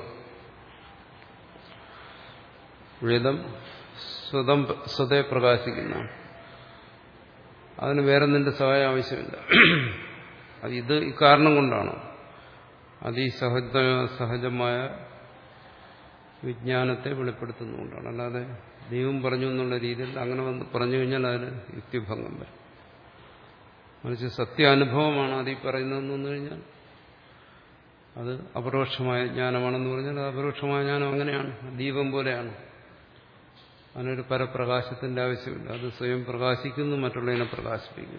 വേദം സ്വതം സ്വതേ പ്രകാശിക്കുന്നതാണ്. അതിന് വേറെ നിന്റെ സഹായം ആവശ്യമില്ല. അത് ഇത് ഇക്കാരണം കൊണ്ടാണ്. അത് ഈ സഹജ സഹജമായ വിജ്ഞാനത്തെ വെളിപ്പെടുത്തുന്നതുകൊണ്ടാണ്. അല്ലാതെ ദൈവം പറഞ്ഞു എന്നുള്ള രീതിയിൽ അങ്ങനെ വന്ന് പറഞ്ഞു കഴിഞ്ഞാൽ അതിന് യുക്തിഭംഗം വരും. മറിച്ച് സത്യാനുഭവമാണ് അത് ഈ പറയുന്നതെന്ന് വന്നു കഴിഞ്ഞാൽ അത് അപരോക്ഷമായ ജ്ഞാനമാണെന്ന് പറഞ്ഞാൽ അത് അപരോക്ഷമായ ജ്ഞാനം അങ്ങനെയാണ്, ദീപം പോലെയാണ്. അതിനൊരു പരപ്രകാശത്തിന്റെ ആവശ്യമില്ല. അത് സ്വയം പ്രകാശിക്കുന്നു, മറ്റുള്ളതിനെ പ്രകാശിപ്പിക്കുന്നു.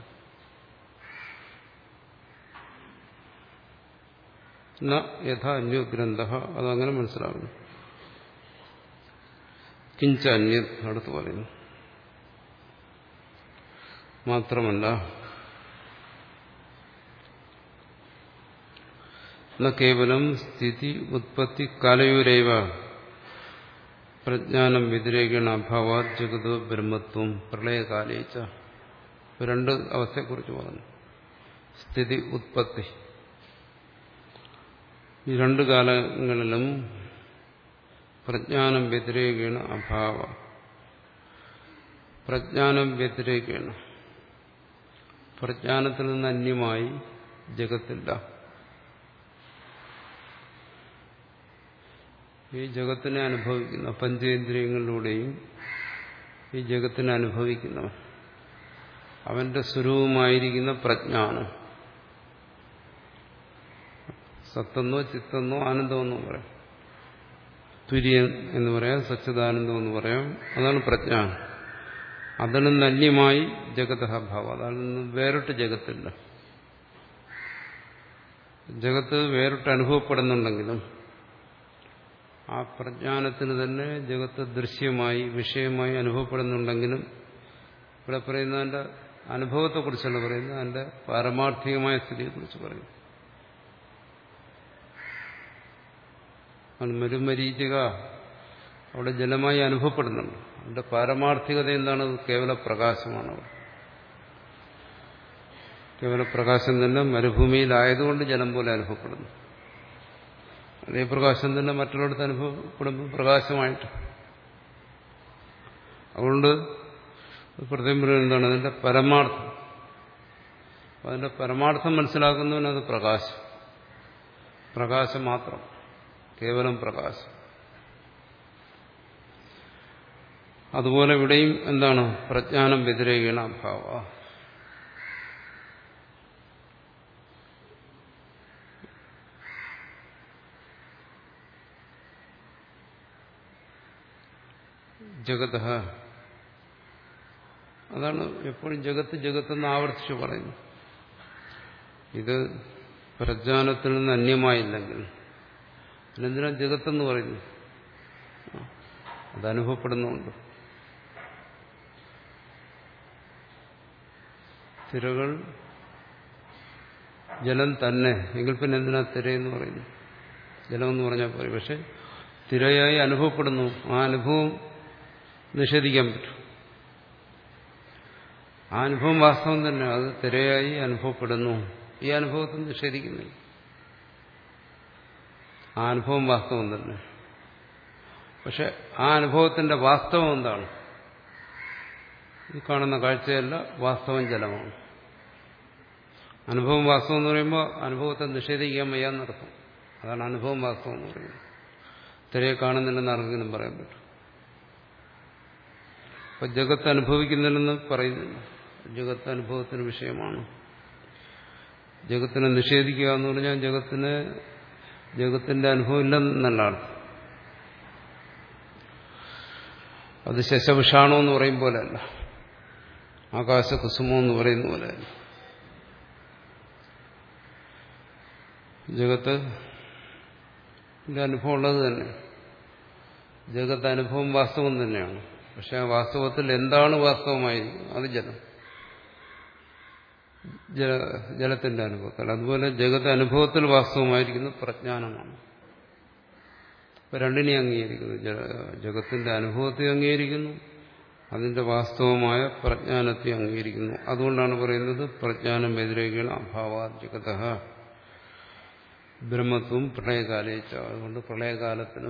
ന യഥാ അന്യോ ഗ്രന്ഥ, അതങ്ങനെ മനസ്സിലാകുന്നു. കിഞ്ച അന്യ, അടുത്ത് പറയുന്നു. മാത്രമല്ല ന കേവലം സ്ഥിതി ഉത്പത്തി കാലയൂരൈവ പ്രജ്ഞാനം വ്യതിരേകേണ അഭാവാത് ജഗതോ ബ്രഹ്മത്വം പ്രളയകാലേച്ച. രണ്ട് അവസ്ഥയെക്കുറിച്ച് പറഞ്ഞു. സ്ഥിതി ഉത്പത്തി, ഈ രണ്ട് കാലങ്ങളിലും പ്രജ്ഞാനം വ്യതിരേകേണ അഭാവ, പ്രജ്ഞാനം വ്യതിരേകേണ, പ്രജ്ഞാനത്തിൽ നിന്ന് അന്യമായി ജഗത്തില്ല. ഈ ജഗത്തിനെ അനുഭവിക്കുന്ന പഞ്ചേന്ദ്രിയങ്ങളിലൂടെയും ഈ ജഗത്തിനെ അനുഭവിക്കുന്നവൻ അവന്റെ സ്വരൂപമായിരിക്കുന്ന പ്രജ്ഞാനം, സത്തെന്നോ ചിത്തെന്നോ ആനന്ദമെന്നോ പറയാം, തുര്യൻ എന്ന് പറയാം, സച്ചിദാനന്ദം എന്ന് പറയാം. അതാണ് പ്രജ്ഞാനം. അതിൽ നിന്ന് അന്യമായി ജഗതഃ ഭാവം, അതിൽ നിന്ന് വേറിട്ട് ജഗത്തില്ല. ജഗത്ത് വേറിട്ട് അനുഭവപ്പെടുന്നുണ്ടെങ്കിലും ആ പ്രജ്ഞാനത്തിന് തന്നെ ജഗത്ത് ദൃശ്യമായി വിഷയമായി അനുഭവപ്പെടുന്നുണ്ടെങ്കിലും ഇവിടെ പറയുന്നതിന്റെ അനുഭവത്തെക്കുറിച്ചല്ല പറയുന്നത്, അതിന്റെ പാരമാർത്ഥികമായ സ്ഥിതിയെക്കുറിച്ച് പറയുന്നു. മരുമരീചിക അവിടെ ജലമായി അനുഭവപ്പെടുന്നുണ്ട്. അതിന്റെ പാരമാർത്ഥികത എന്താണ്? കേവല പ്രകാശമാണ്. അവിടെ കേവല പ്രകാശം തന്നെ മരുഭൂമിയിലായതുകൊണ്ട് ജലം പോലെ അനുഭവപ്പെടുന്നു. അതേ പ്രകാശം തന്നെ മറ്റുള്ളിടത്ത് അനുഭവപ്പെടുമ്പോൾ പ്രകാശമായിട്ട്. അതുകൊണ്ട് പ്രത്യേകം പറയുന്നത് എന്താണ്? അതിന്റെ പരമാർത്ഥം. അതിന്റെ പരമാർത്ഥം മനസ്സിലാക്കുന്നവനത് പ്രകാശം, പ്രകാശം മാത്രം, കേവലം പ്രകാശം. അതുപോലെ ഇവിടെയും എന്താണ്? പ്രജ്ഞാനം വ്യതിരേകേണ അഭാവ. ജഗതഃ, അതാണ് എപ്പോഴും ജഗത്ത് ജഗത്തെന്ന് ആവർത്തിച്ച് പറയുന്നു. ഇത് പ്രജ്ഞാനത്തിൽ നിന്ന് അന്യമായില്ലെങ്കിൽ പിന്നെന്തിനാ ജഗത്തെന്ന് പറയുന്നു? അതനുഭവപ്പെടുന്നുണ്ട്. തിരകൾ ജലം തന്നെ എങ്കിൽ പിന്നെ എന്തിനാ തിരയെന്ന് പറയുന്നു? ജലമെന്ന് പറഞ്ഞാൽ പോയി. പക്ഷെ തിരയായി അനുഭവപ്പെടുന്നു. ആ അനുഭവം നിഷേധിക്കാൻ പറ്റും. ആ അനുഭവം വാസ്തവം തന്നെ, അത് തിരയായി അനുഭവപ്പെടുന്നു. ഈ അനുഭവത്തെ നിഷേധിക്കുന്നില്ല. ആ അനുഭവം വാസ്തവം തന്നെ. പക്ഷെ ആ അനുഭവത്തിന്റെ വാസ്തവം എന്താണ്? ഈ കാണുന്ന കാഴ്ചയല്ല, വാസ്തവം ജലമാണ്. അനുഭവം വാസ്തവം എന്ന് പറയുമ്പോൾ അനുഭവത്തെ നിഷേധിക്കാൻ വയ്യാന്നർത്ഥം. അതാണ് അനുഭവം വാസ്തവം എന്ന് പറയുന്നത്. തിരയെ കാണുന്നില്ലെന്ന് ആർക്കെങ്കിലും പറയാൻ പറ്റും? അപ്പൊ ജഗത്ത് അനുഭവിക്കുന്നില്ലെന്ന് പറയുന്നില്ല. ജഗത്ത് അനുഭവത്തിന് വിഷയമാണ്. ജഗത്തിനെ നിഷേധിക്കുക എന്ന് പറഞ്ഞാൽ ജഗത്തിന് ജഗത്തിന്റെ അനുഭവം ഇല്ലെന്നല്ല അർത്ഥം. അത് ശശവിഷാണോ എന്ന് പറയും പോലെയല്ല, ആകാശകുസുമോ എന്ന് പറയുന്ന പോലെയല്ല. ജഗത്ത് അനുഭവം ഉള്ളത് തന്നെ. ജഗത്ത് അനുഭവം വാസ്തവം തന്നെയാണ്. പക്ഷെ ആ വാസ്തവത്തിൽ എന്താണ് വാസ്തവമായിരിക്കുന്നത്? അത് ജലം, ജല ജലത്തിന്റെ അനുഭവത്തിൽ. അതുപോലെ ജഗത്ത് അനുഭവത്തിൽ വാസ്തവമായിരിക്കുന്നത് പ്രജ്ഞാനമാണ്. ഇപ്പൊ രണ്ടിനെ അംഗീകരിക്കുന്നു. ജഗത്തിന്റെ അനുഭവത്തെ അംഗീകരിക്കുന്നു, അതിന്റെ വാസ്തവമായ പ്രജ്ഞാനത്തെ അംഗീകരിക്കുന്നു. അതുകൊണ്ടാണ് പറയുന്നത് പ്രജ്ഞാനം വ്യതിരേകേണ അഭാവാ ജഗത ബ്രഹ്മത്വം പ്രളയകാലേച്ച. അതുകൊണ്ട് പ്രളയകാലത്തിനും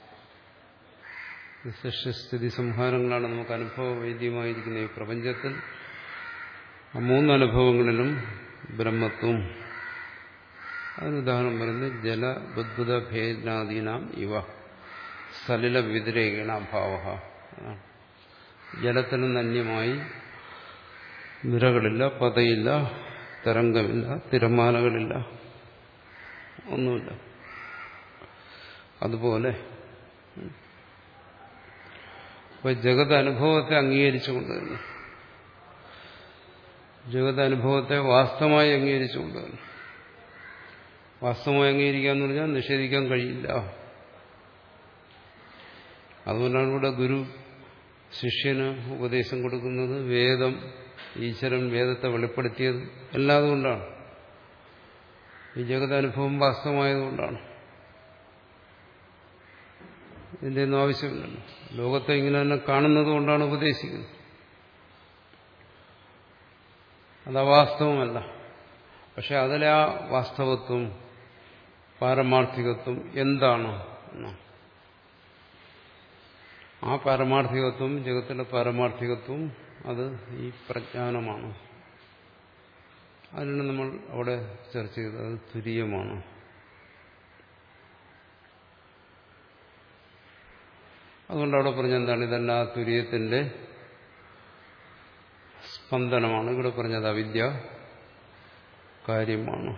സൃഷ്ടിസ്ഥിതി സംഹാരങ്ങളാണ് നമുക്ക് അനുഭവവേദ്യമായിരിക്കുന്ന ഈ പ്രപഞ്ചത്തിൽ. ആ മൂന്നനുഭവങ്ങളിലും ബ്രഹ്മത്വം. അതിനുദാഹരണം പറയുന്നത് ജല ബുദ്ബുദ ഭേദനാദീനാം ഇവ സലില വ്യതിരേകേണ അഭാവ. ജലത്തിനും അന്യമായി നിരകളില്ല, പതയില്ല, തരംഗമില്ല, തിരമാലകളില്ല, ഒന്നുമില്ല. അതുപോലെ ഇപ്പൊ ജഗത് അനുഭവത്തെ അംഗീകരിച്ചുകൊണ്ട് തന്നെ, ജഗത് അനുഭവത്തെ വാസ്തവമായി അംഗീകരിച്ചുകൊണ്ട് തന്നെ. വാസ്തവമായി അംഗീകരിക്കുക എന്ന് പറഞ്ഞാൽ നിഷേധിക്കാൻ കഴിയില്ല. അതുകൊണ്ടാണ് ഇവിടെ ഗുരു ശിഷ്യന് ഉപദേശം കൊടുക്കുന്നത്. വേദം, ഈശ്വരൻ വേദത്തെ വെളിപ്പെടുത്തിയത് എല്ലാം അതുകൊണ്ടാണ്. ഈ ജഗതനുഭവം വാസ്തവമായതുകൊണ്ടാണ്. ഇതിന്റെ ഒന്നും ആവശ്യമില്ലല്ലോ. ലോകത്തെ ഇങ്ങനെ തന്നെ കാണുന്നത് കൊണ്ടാണ് ഉപദേശിക്കുന്നത്. അത് അവാസ്തവമല്ല. പക്ഷെ അതിലെ ആ വാസ്തവത്വം, പാരമാർത്ഥികത്വം എന്താണ്? ആ പാരമാർത്ഥികത്വം, ജഗത്തിലെ പാരമാർത്ഥികത്വം, അത് ഈ പ്രജ്ഞാനമാണ്. അതിനാണ് നമ്മൾ അവിടെ ചർച്ച ചെയ്തത്. അത് തുര്യമാണ്. അതുകൊണ്ട് അവിടെ പറഞ്ഞെന്താണ്? ഇതെല്ലാം ആ തുര്യത്തിന്റെ സ്പന്ദനമാണ്. ഇവിടെ പറഞ്ഞത് അവിദ്യ കാര്യമാണ്.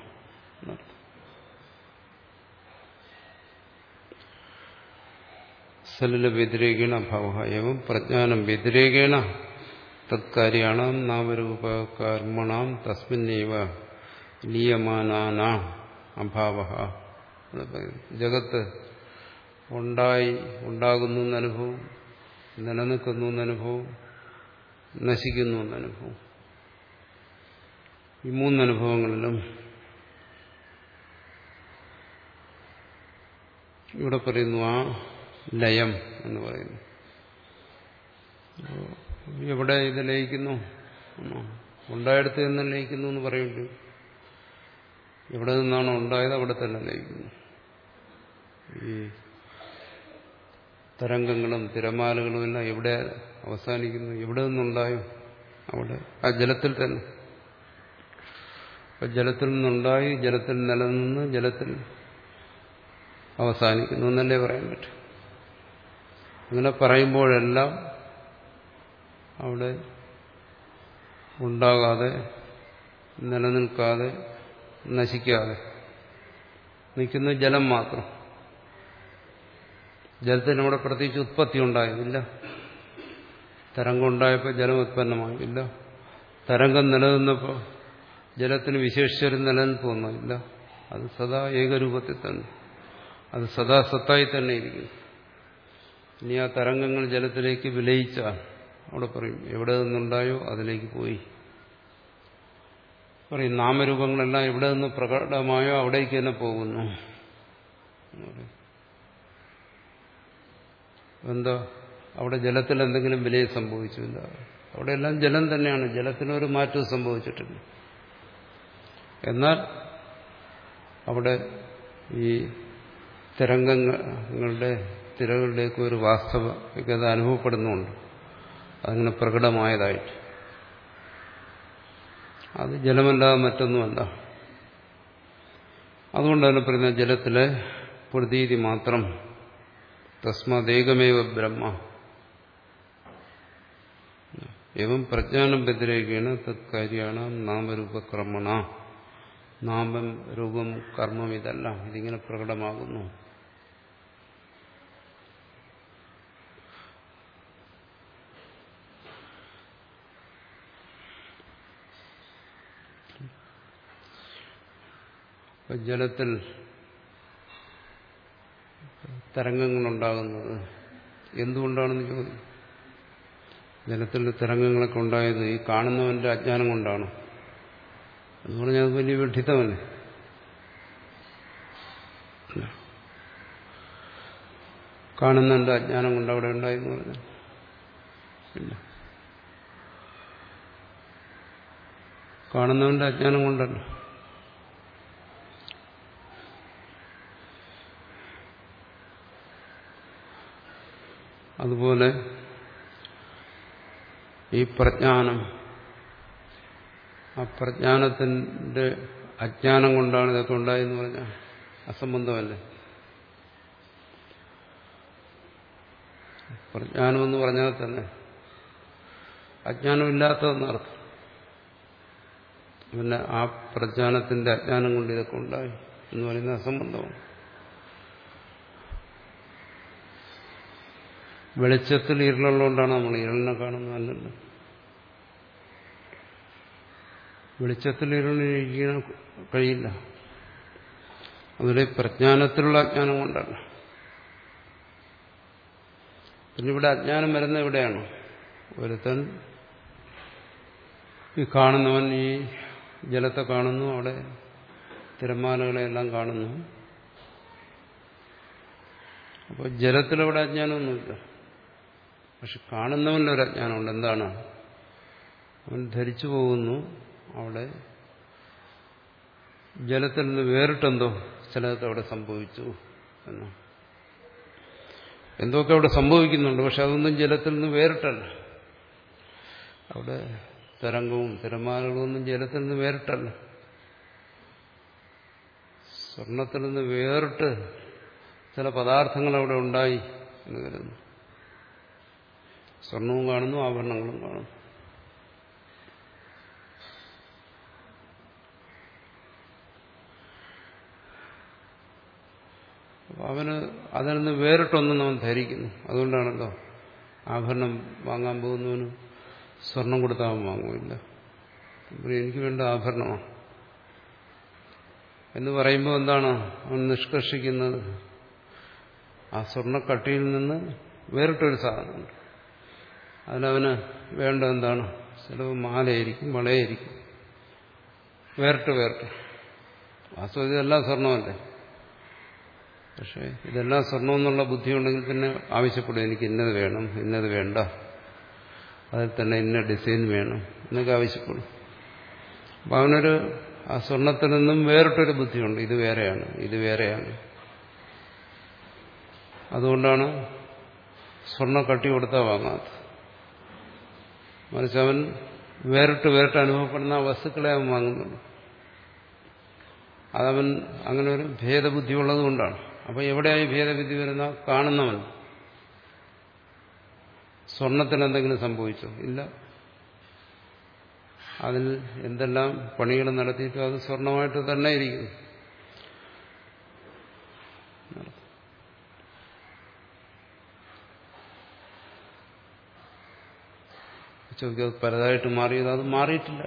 സലില വ്യതിരേകേണ അഭാവ ഏവം പ്രജ്ഞാനം വ്യതിരേകേണ തത്കാര്യാണാം നാമരൂപ കർമ്മണാം തസ്മിന്നേവ ലീയമാനാനാം അഭാവ. ജഗത്ത് ഉണ്ടായി, ഉണ്ടാകുന്നു എന്നനുഭവം, നിലനിൽക്കുന്നു എന്നനുഭവം, നശിക്കുന്നു എന്നനുഭവം. ഈ മൂന്നനുഭവങ്ങളിലും ഇവിടെ പറയുന്നു ആ ലയം എന്ന് പറയുന്നു. എവിടെ ഇത് ലയിക്കുന്നു? ഉണ്ടായിടത്ത് നിന്ന് ലയിക്കുന്നു എന്ന് പറയുന്നുണ്ട്. എവിടെ നിന്നാണോ ഉണ്ടായത് അവിടെ തന്നെ ലയിക്കുന്നു. ഈ തരംഗങ്ങളും തിരമാലകളും എല്ലാം എവിടെ അവസാനിക്കുന്നു? എവിടെ നിന്നുണ്ടായോ അവിടെ, ആ ജലത്തിൽ തന്നെ. ജലത്തിൽ നിന്നുണ്ടായി, ജലത്തിൽ നിലനിന്ന്, ജലത്തിൽ അവസാനിക്കുന്നു എന്നല്ലേ പറയാൻ പറ്റും. അങ്ങനെ പറയുമ്പോഴെല്ലാം അവിടെ ഉണ്ടാകാതെ, നിലനിൽക്കാതെ, നശിക്കാതെ നിൽക്കുന്ന ജലം മാത്രം. ജലത്തിന് അവിടെ പ്രത്യേകിച്ച് ഉത്പത്തി ഉണ്ടായതില്ല. തരംഗം ഉണ്ടായപ്പോൾ ജലം ഉത്പന്നമായില്ല. തരംഗം നിലനിന്നപ്പോൾ ജലത്തിന് വിശേഷിച്ചൊരു നിലനിൽപ്പൊന്നുമില്ല. അത് സദാ ഏകരൂപത്തിൽ തന്നെ, അത് സദാ സത്തായി തന്നെ ഇരിക്കുന്നു. ഇനി ആ തരംഗങ്ങൾ ജലത്തിലേക്ക് വിലയിച്ചാൽ അവിടെ പറയും എവിടെ നിന്നുണ്ടായോ അതിലേക്ക് പോയി. പറയും നാമരൂപങ്ങളെല്ലാം എവിടെ നിന്ന് പ്രകടമായോ അവിടേക്ക് തന്നെ പോകുന്നു. എന്താ അവിടെ ജലത്തിൽ എന്തെങ്കിലും വിലയെ സംഭവിച്ചില്ല. അവിടെയെല്ലാം ജലം തന്നെയാണ്. ജലത്തിനൊരു മാറ്റവും സംഭവിച്ചിട്ടില്ല. എന്നാൽ അവിടെ ഈ തരംഗങ്ങളുടെ തിരകളുടെയൊക്കെ ഒരു വാസ്തവത അനുഭവപ്പെടുന്നുണ്ട്. അതങ്ങനെ പ്രകടമായതായിട്ട്. അത് ജലമല്ലാതെ മറ്റൊന്നുമല്ല. അതുകൊണ്ടാണ് പറയുന്നത് ജലത്തിലെ പ്രതീതി മാത്രം. തസ്മാദേകമേവ ബ്രഹ്മ എവം പ്രജ്ഞാനം വ്യതിരേകേണ തത്കാര്യാണ് നാമരൂപകർമ്മണ. നാമം, രൂപം, കർമ്മം ഇതെല്ലാം ഇതിങ്ങനെ പ്രകടമാകുന്നു. ഇപ്പം ജലത്തിൽ തരംഗങ്ങളുണ്ടാകുന്നത് എന്തുകൊണ്ടാണെന്ന് ചോദിക്കും. ജലത്തിൽ തരംഗങ്ങളൊക്കെ ഉണ്ടായത് ഈ കാണുന്നവന്റെ അജ്ഞാനം കൊണ്ടാണ് എന്ന് പറഞ്ഞാൽ അത് വലിയ വിഡ്ഢിത്തമല്ലേ. കാണുന്നവന്റെ അജ്ഞാനം കൊണ്ട് അവിടെ ഉണ്ടായെന്ന് പറഞ്ഞാൽ ഇല്ല. കാണുന്നവന്റെ അജ്ഞാനം കൊണ്ടല്ല. അതുപോലെ ഈ പ്രജ്ഞാനം, ആ പ്രജ്ഞാനത്തിന്റെ അജ്ഞാനം കൊണ്ടാണ് ഇതൊക്കെ ഉണ്ടായെന്ന് പറഞ്ഞാൽ അസംബന്ധമല്ലേ. പ്രജ്ഞാനമെന്ന് പറഞ്ഞാൽ തന്നെ അജ്ഞാനമില്ലാത്തതെന്നർത്ഥം. പിന്നെ ആ പ്രജ്ഞാനത്തിന്റെ അജ്ഞാനം കൊണ്ട് ഇതൊക്കെ ഉണ്ടായി എന്ന് പറയുന്നത് അസംബന്ധമാണ്. വെളിച്ചത്തിൽ ഇരുളുള്ളതുകൊണ്ടാണ് നമ്മൾ ഇരുളിനെ കാണുന്നതല്ലല്ലോ. വെളിച്ചത്തിൽ ഇരുളിനിരിക്കാൻ കഴിയില്ല. അതിലെ പ്രജ്ഞാനത്തിലുള്ള അജ്ഞാനം കൊണ്ടല്ല. പിന്നെ ഇവിടെ അജ്ഞാനം വരുന്ന എവിടെയാണ്? ഒരുത്തൻ ഈ കാണുന്നവൻ ഈ ജലത്തെ കാണുന്നു, അവിടെ തിരമാലകളെല്ലാം കാണുന്നു. അപ്പോൾ ജലത്തിലവിടെ അജ്ഞാനമൊന്നുമില്ല. പക്ഷെ കാണുന്നവൻ്റെ ഒരു അജ്ഞാനമുണ്ട്. എന്താണ്? അവൻ ധരിച്ചു പോകുന്നു അവിടെ ജലത്തിൽ നിന്ന് വേറിട്ടെന്തോ ചിലതൊക്കെ അവിടെ സംഭവിച്ചു എന്ന്. എന്തൊക്കെ അവിടെ സംഭവിക്കുന്നുണ്ട്, പക്ഷെ അതൊന്നും ജലത്തിൽ നിന്ന് വേറിട്ടല്ല. അവിടെ തരംഗവും തിരമാലകളും ഒന്നും ജലത്തിൽ നിന്ന് വേറിട്ടല്ല. സ്വർണത്തിൽ നിന്ന് വേറിട്ട് ചില പദാർത്ഥങ്ങൾ അവിടെ ഉണ്ടായി എന്ന് കരുതുന്നു. സ്വർണവും കാണുന്നു, ആഭരണങ്ങളും കാണുന്നു. അപ്പൊ അവന് അതിൽ നിന്ന് വേറിട്ടൊന്നും അവൻ ധരിക്കുന്നു. അതുകൊണ്ടാണല്ലോ ആഭരണം വാങ്ങാൻ പോകുന്നവന് സ്വർണം കൊടുത്താൽ അവൻ വാങ്ങുമില്ല. എനിക്ക് വേണ്ട ആഭരണമാണ് എന്ന് പറയുമ്പോൾ എന്താണ് അവൻ നിഷ്കർഷിക്കുന്നത്? ആ സ്വർണ്ണക്കട്ടിയിൽ നിന്ന് വേറിട്ടൊരു സാധനമുണ്ട്. അതിനവന് വേണ്ട എന്താണ്? ചിലവ് മാലയായിരിക്കും, വളയായിരിക്കും, വേറിട്ട് വേറിട്ട്. വാസ്തവത്തിൽ ഇതെല്ലാം സ്വർണ്ണമല്ലേ. പക്ഷെ ഇതെല്ലാം സ്വർണ്ണമെന്നുള്ള ബുദ്ധിയുണ്ടെങ്കിൽ പിന്നെ ആവശ്യപ്പെടും, എനിക്ക് ഇന്നത് വേണം, ഇന്നത് വേണ്ട, അതിൽ തന്നെ ഇന്ന ഡിസൈൻ വേണം എന്നൊക്കെ ആവശ്യപ്പെടും. അപ്പം അവനൊരു ആ സ്വർണത്തിൽ നിന്നും വേറിട്ടൊരു ബുദ്ധിയുണ്ട്. ഇത് വേറെയാണ്, ഇത് വേറെയാണ്. അതുകൊണ്ടാണ് സ്വർണ്ണം കട്ടി കൊടുത്താൽ വാങ്ങാത്തത്. മറിച്ച് അവൻ വേറിട്ട് വേറിട്ട് അനുഭവപ്പെടുന്ന ആ വസ്തുക്കളെ അവൻ വാങ്ങുന്നുള്ളൂ. അതവൻ അങ്ങനെ ഒരു ഭേദബുദ്ധി ഉള്ളത് കൊണ്ടാണ്. അപ്പം എവിടെയായി ഭേദബുദ്ധി വരുന്ന? കാണുന്നവൻ. സ്വർണത്തിന് എന്തെങ്കിലും സംഭവിച്ചോ? ഇല്ല. അതിൽ എന്തെല്ലാം പണികൾ നടത്തിയിട്ടും അത് സ്വർണമായിട്ട് തന്നെ ഇരിക്കുന്നു. ചോദിക്കും, പലതായിട്ട് മാറിയത്? അത് മാറിയിട്ടില്ല.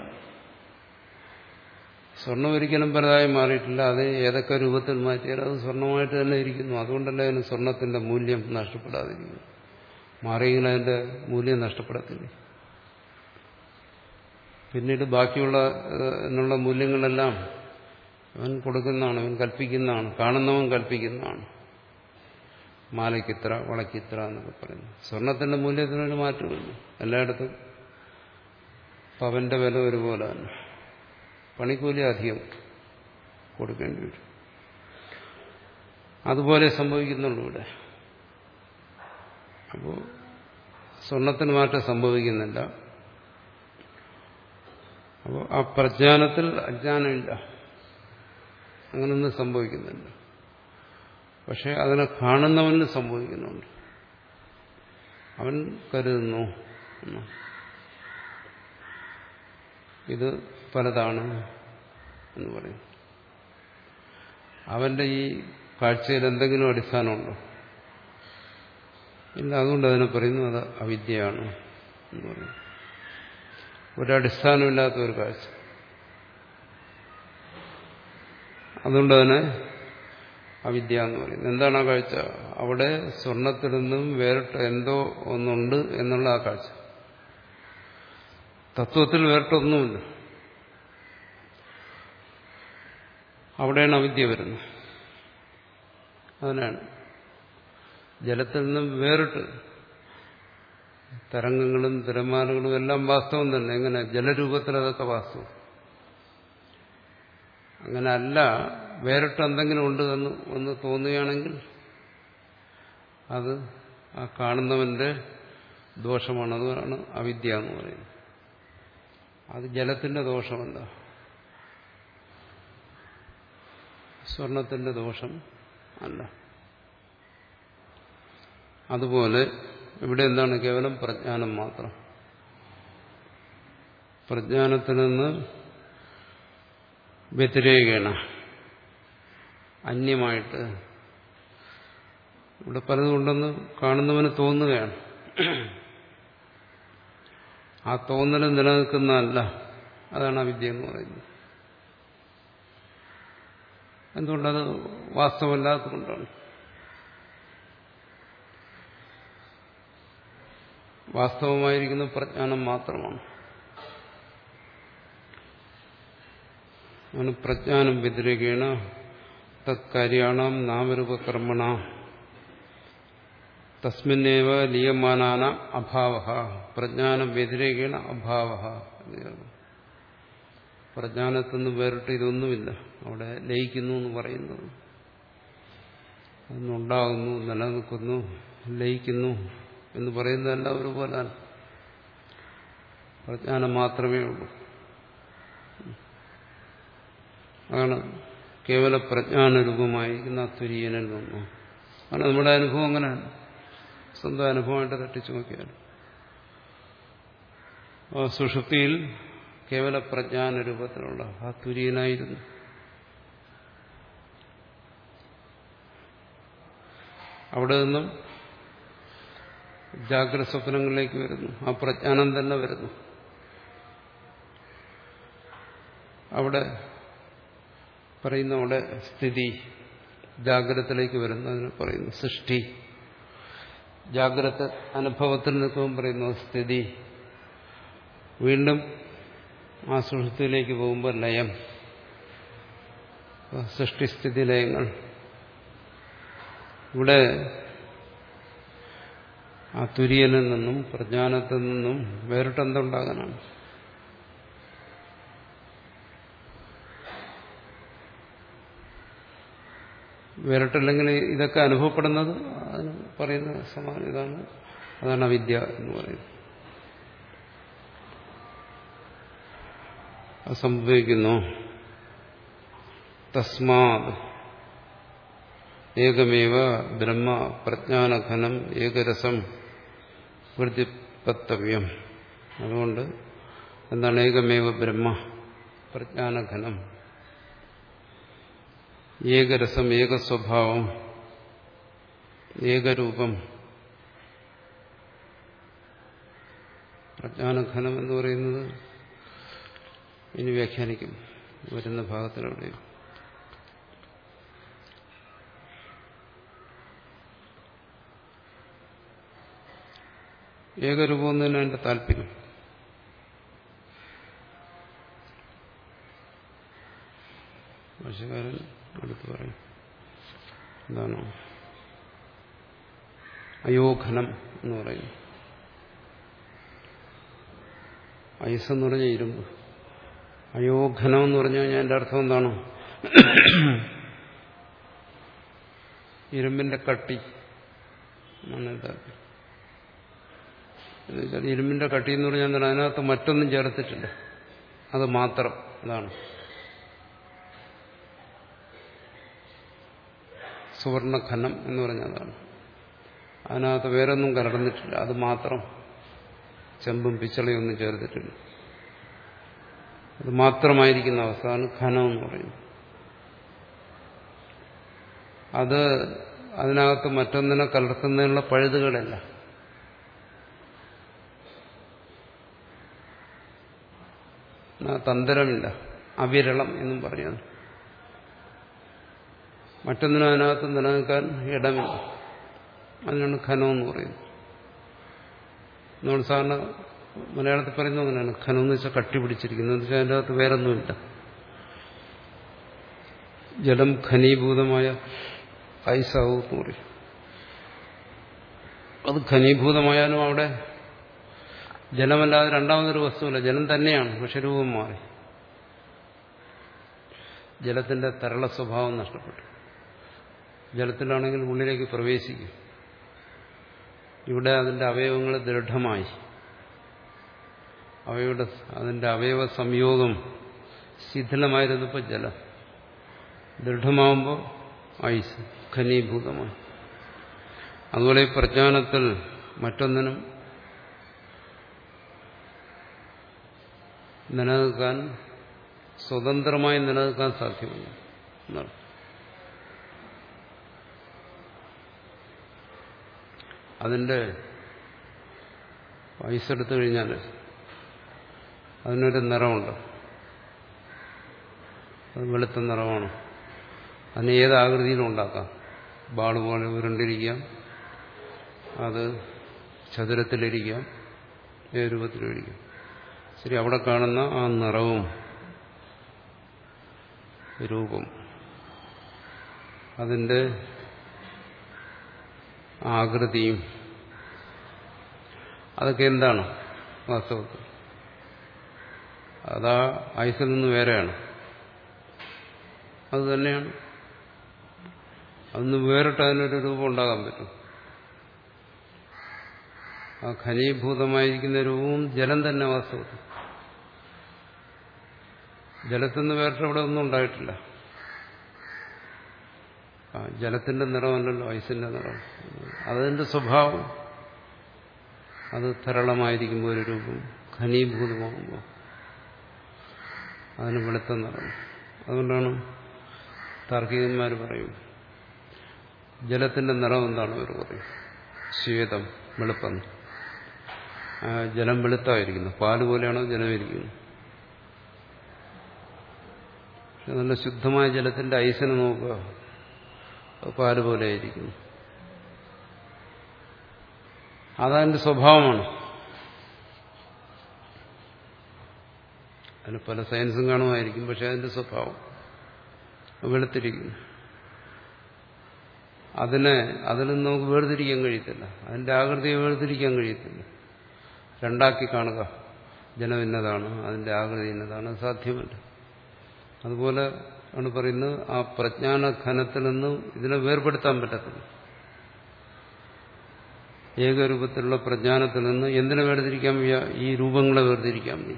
സ്വർണം ഒരിക്കലും പലതായി മാറിയിട്ടില്ല. അത് ഏതൊക്കെ രൂപത്തിൽ മാറ്റിയാലും അത് സ്വർണമായിട്ട് തന്നെ ഇരിക്കുന്നു. അതുകൊണ്ടല്ലേ അതിന് സ്വർണത്തിന്റെ മൂല്യം നഷ്ടപ്പെടാതിരിക്കുന്നു. മാറിയെങ്കിൽ അതിന്റെ മൂല്യം നഷ്ടപ്പെടത്തില്ല. പിന്നീട് ബാക്കിയുള്ള എന്നുള്ള മൂല്യങ്ങളെല്ലാം അവൻ കൊടുക്കുന്നതാണ്, അവൻ കൽപ്പിക്കുന്നതാണ്, കാണുന്നവൻ കൽപ്പിക്കുന്നതാണ്. മാലയ്ക്കിത്ര, വളയ്ക്കിത്ര എന്നൊക്കെ പറയുന്നു. സ്വർണത്തിന്റെ മൂല്യത്തിനൊരു മാറ്റമില്ല. എല്ലായിടത്തും പവന്റെ വില ഒരുപോലെ തന്നെ. പണിക്കൂലി അധികം കൊടുക്കേണ്ടി വരും. അതുപോലെ സംഭവിക്കുന്നുള്ളൂ ഇവിടെ. അപ്പോൾ സ്വർണത്തിന് മാറ്റം സംഭവിക്കുന്നില്ല. അപ്പോൾ ആ പ്രജ്ഞാനത്തിൽ അജ്ഞാനമില്ല, അങ്ങനൊന്നും സംഭവിക്കുന്നില്ല. പക്ഷെ അതിനെ കാണുന്നവന് സംഭവിക്കുന്നുണ്ട്. അവൻ കരുതുന്നു ഇത് പലതാണ് എന്ന് പറയും. അവന്റെ ഈ കാഴ്ചയിൽ എന്തെങ്കിലും അടിസ്ഥാനമുണ്ടോ? ഇല്ല. അതുകൊണ്ട് അതിനെ പറയുന്നു അത് അവിദ്യയാണ് എന്ന് പറയും. ഒരടിസ്ഥാനമില്ലാത്ത ഒരു കാഴ്ച. അതുകൊണ്ട് തന്നെ അവിദ്യ എന്ന് പറയുന്നത്. എന്താണ് ആ കാഴ്ച? അവിടെ സ്വർണത്തിൽ നിന്നും വേറിട്ട് എന്തോ ഒന്നുണ്ട് എന്നുള്ള ആ കാഴ്ച. തത്വത്തിൽ വേറിട്ടൊന്നുമില്ല. അവിടെയാണ് അവിദ്യ വരുന്നത്. അതിനാണ് ജലത്തിൽ നിന്നും വേറിട്ട് തരംഗങ്ങളും തിരമാലകളും എല്ലാം വാസ്തവം തന്നെ. എങ്ങനെ? ജലരൂപത്തിൽ അതൊക്കെ വാസ്തവം. അങ്ങനെ അല്ല, വേറിട്ട് എന്തെങ്കിലും ഉണ്ട് എന്ന് ഒന്ന് തോന്നുകയാണെങ്കിൽ അത് ആ കാണുന്നവന്റെ ദോഷമാണ്. അതാണ് അവിദ്യ എന്ന് പറയുന്നത്. അത് ജലത്തിന്റെ ദോഷമല്ല, സ്വർണത്തിന്റെ ദോഷം അല്ല. അതുപോലെ ഇവിടെ എന്താണ്? കേവലം പ്രജ്ഞാനം മാത്രം. പ്രജ്ഞാനത്തിൽ നിന്ന് വ്യതിരേകേണ അന്യമായിട്ട് ഇവിടെ പലതുകൊണ്ടെന്ന് കാണുന്നവന് തോന്നുകയാണ്. ആ തോന്നൽ നിലനിൽക്കുന്നതല്ല. അതാണ് അവിദ്യ എന്ന് പറയുന്നത്. എന്തുകൊണ്ടത് വാസ്തവമല്ലാത്തതുകൊണ്ടാണ്. വാസ്തവമായിരിക്കുന്ന പ്രജ്ഞാനം മാത്രമാണ്. ആണ് പ്രജ്ഞാനം വ്യതിരേകേണ തത്കാര്യാണാം നാമരൂപകർമ്മണ തസ്മിന്നേവ ലീയമാനാന അഭാവഃ. പ്രജ്ഞാനം വ്യതിരേകേണ അഭാവഃ. പ്രജ്ഞാനത്തിൽ നിന്ന് വേറിട്ട് ഇതൊന്നുമില്ല. അവിടെ ലയിക്കുന്നു എന്ന് പറയുന്നത് അതൊന്നുണ്ടാകുന്നു, നിലനിൽക്കുന്നു, ലയിക്കുന്നു എന്ന് പറയുന്നതല്ല ഒരുപോലെ. പ്രജ്ഞാനം മാത്രമേ ഉള്ളൂ. അതാണ് കേവല പ്രജ്ഞാനരൂപമായിരിക്കുന്ന തുര്യനിൽ നിന്നു. കാരണം നമ്മുടെ അനുഭവം അങ്ങനെയാണ്. സ്വന്തം അനുഭവമായിട്ട് തട്ടിച്ചു നോക്കിയാൽ സുഷുപ്തിയിൽ കേവല പ്രജ്ഞാനരൂപത്തിലുള്ള ആ തുര്യനായിരുന്നു. അവിടെ നിന്നും ജാഗ്രത സ്വപ്നങ്ങളിലേക്ക് വരുന്നു. ആ പ്രജ്ഞാനം തന്നെ വരുന്നു. അവിടെ പറയുന്ന അവിടെ സ്ഥിതി ജാഗ്രതത്തിലേക്ക് വരുന്നു. അതിന് പറയുന്നു സൃഷ്ടി. ജാഗ്രത അനുഭവത്തിൽ നിൽക്കുമ്പോൾ പറയുന്നു സ്ഥിതി. വീണ്ടും ആ സുഷുപ്തിയിലേക്ക് പോകുമ്പോൾ ലയം. സൃഷ്ടിസ്ഥിതി ലയങ്ങൾ. ഇവിടെ ആ തുര്യനിൽ നിന്നും പ്രജ്ഞാനത്തിൽ നിന്നും വേറിട്ടെന്തുണ്ടാകാനാണ്? വേറിട്ടില്ലെങ്കിൽ ഇതൊക്കെ അനുഭവപ്പെടുന്നത് അതിന് പറയുന്ന സമാനം ഇതാണ്. അതാണ് അവിദ്യ എന്ന് പറയുന്നത്. അത് സംഭവിക്കുന്നു. തസ്മാത് ഏകമേവ ബ്രഹ്മ പ്രജ്ഞാനഘനം ഏകരസം പ്രതിപത്തവ്യം. അതുകൊണ്ട് എന്താണ് ഏകമേവ ബ്രഹ്മ പ്രജ്ഞാനഘനം? ഏകരസം, ഏകസ്വഭാവം, ഏകരൂപം. പ്രജ്ഞാനഘനം എന്ന് പറയുന്നത് ഇനി വ്യാഖ്യാനിക്കും വരുന്ന ഭാഗത്തിലൂടെയും. ഏകരൂപം എന്ന് തന്നെ അതിന്റെ താല്പര്യം. ഭാഷകാരൻ അടുത്ത് പറയും എന്താണ് അയോഘനം എന്ന് പറയുന്നു. ഐസ് എന്ന് പറഞ്ഞ ഇരുമ്പ്. അയോഘനം എന്ന് പറഞ്ഞു കഴിഞ്ഞാൽ അതിന്റെ അർത്ഥം എന്താണ്? ഇരുമ്പിന്റെ കട്ടി എന്നുവെച്ചാൽ ഇരുമ്പിന്റെ കട്ടി എന്ന് പറഞ്ഞാൽ എന്താണ്? അതിനകത്ത് മറ്റൊന്നും ചേർത്തിട്ടില്ല, അത് മാത്രം. അതാണ് സുവർണഖനം എന്ന് പറഞ്ഞതാണ്. അതിനകത്ത് വേറൊന്നും കലർന്നിട്ടില്ല, അത് മാത്രം. ചെമ്പും പിച്ചളയും ഒന്നും ചേർത്തിട്ടില്ല, അത് മാത്രമായിരിക്കുന്ന അവസ്ഥ. അതാണ് ഖനം എന്ന് പറയുന്നത്. അത് അതിനകത്ത് മറ്റൊന്നിനെ കലർത്തുന്നതിനുള്ള പഴുതുകളല്ല. തന്ത്രമില്ല, അവിരളം എന്നും പറഞ്ഞത്. മറ്റൊന്നിനും അതിനകത്ത് നിലനിൽക്കാൻ ഇടമില്ല. അതിനാണ് ഖനമെന്ന് പറയുന്നത്. നമ്മൾ സാധാരണ മലയാളത്തിൽ പറയുന്നത് അങ്ങനെയാണ്. ഖനം എന്ന് വെച്ചാൽ കട്ടി പിടിച്ചിരിക്കുന്നത് എന്ന് വെച്ചാൽ അതിൻ്റെ അകത്ത് വേറൊന്നുമില്ല. ജലം ഖനീഭൂതമായ ഐസാവും എന്ന് പറയും. അത് ഖനീഭൂതമായാലും അവിടെ ജലമല്ലാതെ രണ്ടാമതൊരു വസ്തുവില്ല, ജലം തന്നെയാണ്, പക്ഷെ രൂപം മാറി. ജലത്തിന്റെ തരള സ്വഭാവം നഷ്ടപ്പെട്ടു. ജലത്തിലാണെങ്കിൽ ഉള്ളിലേക്ക് പ്രവേശിക്കും. ഇവിടെ അതിന്റെ അവയവങ്ങൾ ദൃഢമായി. അവയുടെ അതിന്റെ അവയവ സംയോഗം ശിഥിലമായിരുന്നപ്പോൾ ജലം ദൃഢമാകുമ്പോൾ ഐസ് ഖനീഭൂതമായി. അതുപോലെ ഈ പ്രജ്ഞാനത്തിൽ മറ്റൊന്നിനും നിലനിൽക്കാൻ, സ്വതന്ത്രമായി നിലനിൽക്കാൻ സാധ്യമല്ല എന്നാണ്. അതിൻ്റെ ഐസ് എടുത്തു കഴിഞ്ഞാൽ അതിനൊരു നിറമുണ്ട്. അത് വെളുത്ത നിറമാണ്. അതിന് ഏത് ആകൃതിയിലും ഉണ്ടാക്കാം. ബാൾ പോലെ ഉരുണ്ടിരിക്കാം, അത് ചതുരത്തിലിരിക്കാം, ഏത് രൂപത്തിലും ഇരിക്കാം. ശരി, അവിടെ കാണുന്ന ആ നിറവും രൂപം, അതിൻ്റെ ആകൃതിയും അതൊക്കെ എന്താണ് വാസ്തവത്തിൽ? അതാ ഐസിൽ നിന്ന് വേറെയാണ്. അത് തന്നെയാണ്. അതൊന്ന് വേറിട്ട് അതിനൊരു രൂപം ഉണ്ടാകാൻ പറ്റും. ആ ഖനീഭൂതമായിരിക്കുന്ന രൂപവും ജലം തന്നെ വാസ്തവത്തിൽ. ജലത്തിൽ നിന്ന് വേറിട്ട് അവിടെ ഒന്നും ഉണ്ടായിട്ടില്ല. ആ ജലത്തിന്റെ നിറമല്ലല്ലോ ഐസിന്റെ നിറം. അതിന്റെ സ്വഭാവം അത് തരളമായിരിക്കുമ്പോൾ ഒരു രൂപം, ഖനീഭൂതമാകുമ്പോൾ അതിന് വെളുത്ത നിറം. അതുകൊണ്ടാണ് താർക്കികന്മാർ പറയും ജലത്തിന്റെ നിറം എന്താണ് അവർ പറയും? ശ്വേതം, വെളുപ്പം. ജലം വെളുത്തായിരിക്കുന്നു. പാല് പോലെയാണോ ജലം ഇരിക്കുന്നത്? പക്ഷെ നല്ല ശുദ്ധമായ ജലത്തിന്റെ ഐസിനെ നോക്കുക, പാല് പോലെ ആയിരിക്കുന്നു. അതതിന്റെ സ്വഭാവമാണ്. അതിന് പല സയൻസും കാണുമായിരിക്കും, പക്ഷെ അതിന്റെ സ്വഭാവം വെളുത്തിരിക്കുന്നു. അതിനെ അതിൽ നിന്ന് നമുക്ക് വേർതിരിക്കാൻ കഴിയത്തില്ല. അതിന്റെ ആകൃതിയെ വേർതിരിക്കാൻ കഴിയത്തില്ല. രണ്ടാക്കി കാണുക, ജലം ഇന്നതാണ്, അതിന്റെ ആകൃതി ഇന്നതാണ്, സാധ്യമല്ല. അതുപോലെ ആണ് പറയുന്നത്, ആ പ്രജ്ഞാന ഘനത്തിൽ നിന്ന് ഇതിനെ വേർപെടുത്താൻ പറ്റത്തില്ല. ഏകരൂപത്തിലുള്ള പ്രജ്ഞാനത്തിൽ നിന്ന് എന്തിനെ വേർതിരിക്കാൻ വയ്യ? ഈ രൂപങ്ങളെ വേർതിരിക്കാൻ വയ്യ.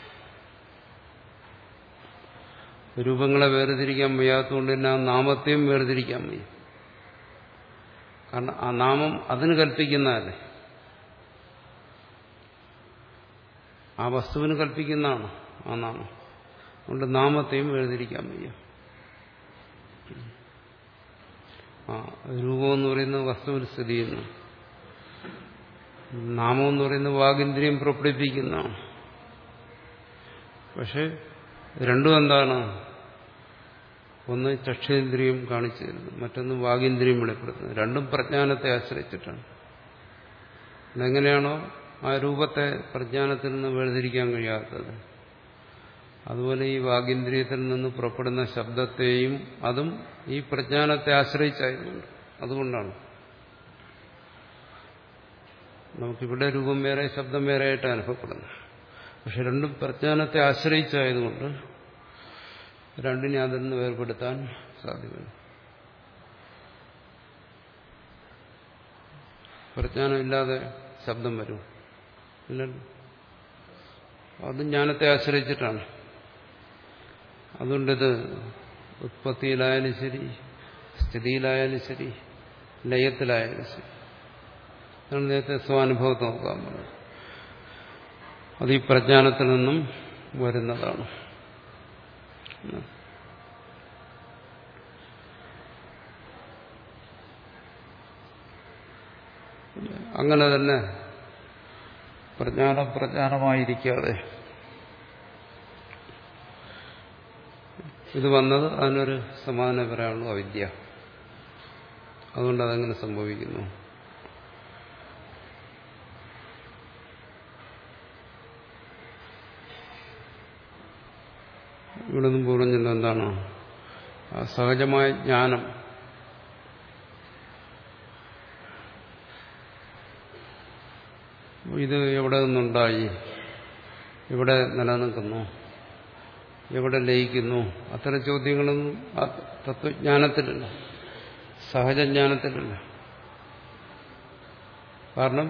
രൂപങ്ങളെ വേർതിരിക്കാൻ വയ്യാത്തതുകൊണ്ട് തന്നെ ആ നാമത്തെയും വേർതിരിക്കാൻ വയ്യ. കാരണം ആ നാമം അതിന് കൽപ്പിക്കുന്നതല്ലേ, ആ വസ്തുവിന് കൽപ്പിക്കുന്നതാണ് ആ നാമം. അതുകൊണ്ട് നാമത്തെയും വേർതിരിക്കാൻ വയ്യ. ആ രൂപം എന്ന് പറയുന്നത് വസ്തുവിൽ സ്ഥിതി ചെയ്യുന്നു. നാമം എന്ന് പറയുന്നത് വാഗിന്ദ്രിയം പുറപ്പെടുവിപ്പിക്കുന്നതാണ്. പക്ഷെ രണ്ടും എന്താണ്? ഒന്ന് ചക്ഷേന്ദ്രിയം കാണിച്ചു തരുന്നു, മറ്റൊന്ന് വാഗീന്ദ്രിയം വെളിപ്പെടുത്തുന്നത്. രണ്ടും പ്രജ്ഞാനത്തെ ആശ്രയിച്ചിട്ടാണ്. എങ്ങനെയാണോ ആ രൂപത്തെ പ്രജ്ഞാനത്തിൽ നിന്ന് വേർതിരിക്കാൻ കഴിയാത്തത്, അതുപോലെ ഈ വാഗീന്ദ്രിയത്തിൽ നിന്ന് പുറപ്പെടുന്ന ശബ്ദത്തെയും അതും ഈ പ്രജ്ഞാനത്തെ ആശ്രയിച്ചായതുകൊണ്ട്. അതുകൊണ്ടാണ് നമുക്കിവിടെ രൂപം വേറെ ശബ്ദം വേറെ ആയിട്ട് അനുഭവപ്പെടുന്നു. പക്ഷെ രണ്ടും പ്രജ്ഞാനത്തെ ആശ്രയിച്ചായതുകൊണ്ട് രണ്ടിനെ അതിൽ നിന്ന് വേർപെടുത്താൻ സാധ്യമല്ല. പ്രജ്ഞാനമില്ലാതെ ശബ്ദം വരും ഇല്ലല്ലോ. അത് ജ്ഞാനത്തെ ആശ്രയിച്ചിട്ടാണ്. അതുകൊണ്ടിത് ഉത്പത്തിയിലായാലും ശരി, സ്ഥിതിയിലായാലും ശരി, ലയത്തിലായാലും ശരി. അതാണ് നേരത്തെ സ്വാനുഭവത്തെ നോക്കാൻ പറഞ്ഞത്. അത് ഈ പ്രജ്ഞാനത്തിൽ നിന്നും വരുന്നതാണ്. അങ്ങനെ തന്നെ പ്രജ്ഞാനം പ്രജ്ഞാനമായിരിക്കാതെ ഇത് വന്നത് അതിനൊരു സമാധാനം പറയാനുള്ളൂ, അവിദ്യ. അതുകൊണ്ട് അതെങ്ങനെ സംഭവിക്കുന്നു? ഇവിടെ നിന്നും പറഞ്ഞല്ലോ എന്താണ് സഹജമായ ജ്ഞാനം. ഇത് എവിടെ നിന്നുണ്ടായി, എവിടെ നിലനിൽക്കുന്നു, എവിടെ ലയിക്കുന്നു, അത്തരം ചോദ്യങ്ങളൊന്നും തത്വജ്ഞാനത്തിലില്ല, സഹജജ്ഞാനത്തിലില്ല. കാരണം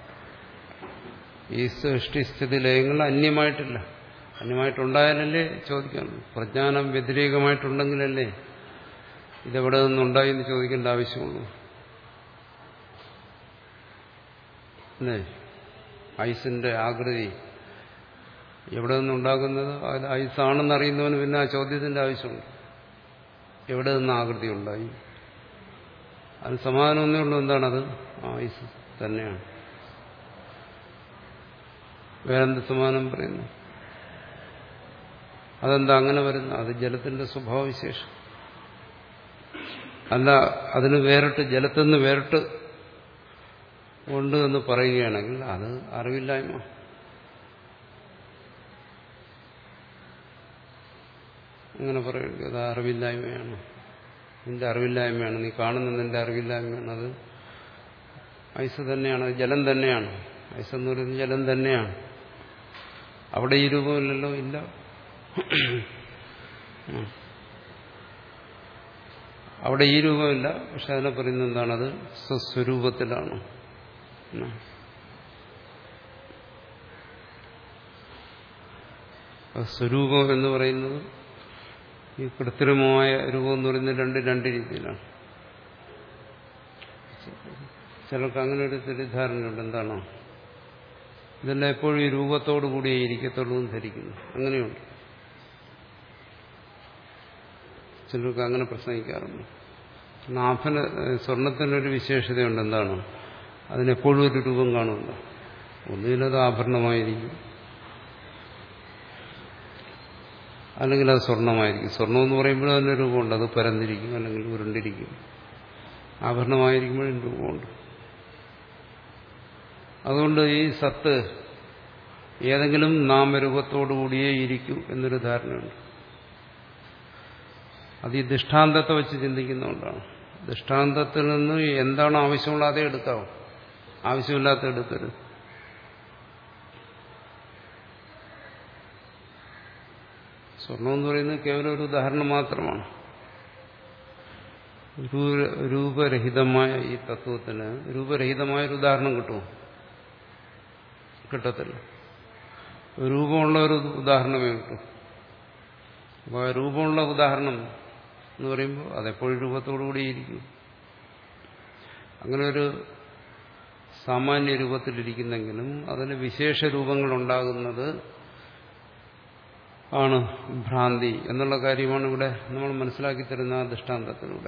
ഈ സൃഷ്ടിസ്ഥിതി ലയങ്ങൾ അന്യമായിട്ടില്ല. അന്യമായിട്ടുണ്ടായാലല്ലേ ചോദിക്കാൻ. പ്രജ്ഞാനം വ്യതിരേകമായിട്ടുണ്ടെങ്കിലല്ലേ ഇതെവിടെ നിന്നുണ്ടായി എന്ന് ചോദിക്കേണ്ട ആവശ്യമുള്ളൂ. അല്ലേ? ഐസിന്റെ ആകൃതി എവിടെ നിന്നുണ്ടാകുന്നത്, അത് ഐസാണെന്നറിയുന്നവന് പിന്നെ ആ ചോദ്യത്തിന്റെ ആവശ്യമുണ്ട്. എവിടെ നിന്ന് ആകൃതി ഉണ്ടായി? അത് സമാധാനമൊന്നേ ഉള്ളൂ. എന്താണത്? ആ ഐസ് തന്നെയാണ്. വേറെന്ത് സമാധാനം പറയുന്നു? അതെന്താ അങ്ങനെ വരുന്ന? അത് ജലത്തിന്റെ സ്വഭാവവിശേഷം. അല്ല, അതിന് വേറിട്ട് ജലത്തിൽ നിന്ന് വേറിട്ട് ഉണ്ട് എന്ന് പറയുകയാണെങ്കിൽ അത് അറിവില്ലായ്മ. അങ്ങനെ പറയുക, അത് അറിവില്ലായ്മയാണ്, നിന്റെ അറിവില്ലായ്മയാണ്, നീ കാണുന്ന നിന്റെ അറിവില്ലായ്മയാണ്. അത് ഐസ് തന്നെയാണ്, അത് ജലം തന്നെയാണ്. ഐസ് എന്ന് പറയുന്നത് ജലം തന്നെയാണ്. അവിടെ ഈ രൂപമില്ലല്ലോ, ഇല്ല. അവിടെ ഈ രൂപമില്ല. പക്ഷെ അതിനെ പറയുന്നത് എന്താണത്? സ്വസ്വരൂപത്തിലാണ്. സ്വരൂപം എന്ന് പറയുന്നത് ഈ കൃത്രിമമായ രൂപം എന്ന് പറയുന്നത് രണ്ട് രണ്ട് രീതിയിലാണ്. ചിലർക്ക് അങ്ങനെ ഒരു തെറ്റിദ്ധാരണയുണ്ട്. എന്താണോ ഇതെല്ലാം എപ്പോഴും ഈ രൂപത്തോടു കൂടിയേ ഇരിക്കത്തുള്ളൂ എന്ന് ധരിക്കുന്നു. അങ്ങനെയുണ്ട്. ചിലർക്ക് അങ്ങനെ പ്രസംഗിക്കാറുണ്ട്. നാഭന് സ്വർണത്തിനൊരു വിശേഷതയുണ്ട്. എന്താണ്? അതിനെപ്പോഴും ഒരു രൂപം കാണുമല്ല. ഒന്നുകിലത് ആഭരണമായിരിക്കും, അല്ലെങ്കിൽ അത് സ്വർണമായിരിക്കും. സ്വർണം എന്ന് പറയുമ്പോൾ അതിൻ്റെ രൂപമുണ്ട്. അത് പരന്നിരിക്കും, അല്ലെങ്കിൽ ഉരുണ്ടിരിക്കും. ആഭരണമായിരിക്കുമ്പോഴും രൂപമുണ്ട്. അതുകൊണ്ട് ഈ സത്ത് ഏതെങ്കിലും നാമരൂപത്തോടുകൂടിയേ ഇരിക്കൂ എന്നൊരു ധാരണയുണ്ട്. അത് ഈ ദൃഷ്ടാന്തത്തെ വെച്ച് ചിന്തിക്കുന്നതുകൊണ്ടാണ്. ദൃഷ്ടാന്തത്തിൽ നിന്ന് എന്താണ് ആവശ്യമുള്ള അതേ എടുക്കാവും, ആവശ്യമില്ലാത്ത എടുക്കരുത്. സ്വർണം എന്ന് പറയുന്നത് കേവലം ഒരു ഉദാഹരണം മാത്രമാണ്. രൂപരഹിതമായ ഈ തത്വത്തിന് രൂപരഹിതമായൊരു ഉദാഹരണം കിട്ടുമോ? കിട്ടത്തില്ല. രൂപമുള്ള ഒരു ഉദാഹരണമേ കിട്ടും. അപ്പോൾ ആ രൂപമുള്ള ഉദാഹരണം എന്ന് പറയുമ്പോൾ അതെപ്പോഴും രൂപത്തോടുകൂടിയിരിക്കും. അങ്ങനെ ഒരു സാമാന്യ രൂപത്തിലിരിക്കുന്നെങ്കിലും അതിന് വിശേഷ രൂപങ്ങളുണ്ടാകുന്നത് ആണ് ഭ്രാന്തി എന്നുള്ള കാര്യമാണ് ഇവിടെ നമ്മൾ മനസ്സിലാക്കി തരുന്ന ആ ദൃഷ്ടാന്തത്തിലൂടെ.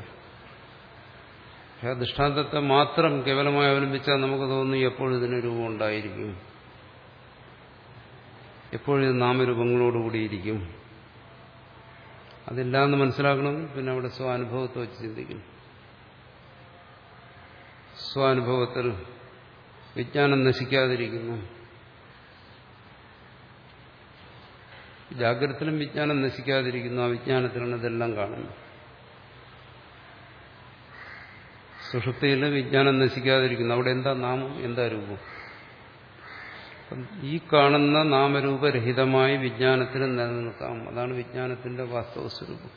ആ ദൃഷ്ടാന്തത്തെ മാത്രം കേവലമായി അവലംബിച്ചാൽ നമുക്ക് തോന്നുന്നു എപ്പോഴും ഇതിന് രൂപം ഉണ്ടായിരിക്കും, എപ്പോഴും ഇത് നാമരൂപങ്ങളോടുകൂടിയിരിക്കും. അതില്ലാന്ന് മനസ്സിലാക്കണമെങ്കിൽ പിന്നെ അവിടെ സ്വാനുഭവത്തെ വെച്ച് ചിന്തിക്കണം. സ്വാനുഭവത്തിൽ വിജ്ഞാനം നശിക്കാതിരിക്കുന്നു. ജാഗ്രതത്തിലും വിജ്ഞാനം നശിക്കാതിരിക്കുന്നു. ആ വിജ്ഞാനത്തിലാണ് ഇതെല്ലാം കാണുന്നത്. സുഷുപ്തിയിലും വിജ്ഞാനം നശിക്കാതിരിക്കുന്നു. അവിടെ എന്താ നാമം, എന്താ രൂപം? ഈ കാണുന്ന നാമരൂപരഹിതമായി വിജ്ഞാനത്തിന് നിലനിൽക്കാം. അതാണ് വിജ്ഞാനത്തിന്റെ വാസ്തവ സ്വരൂപം.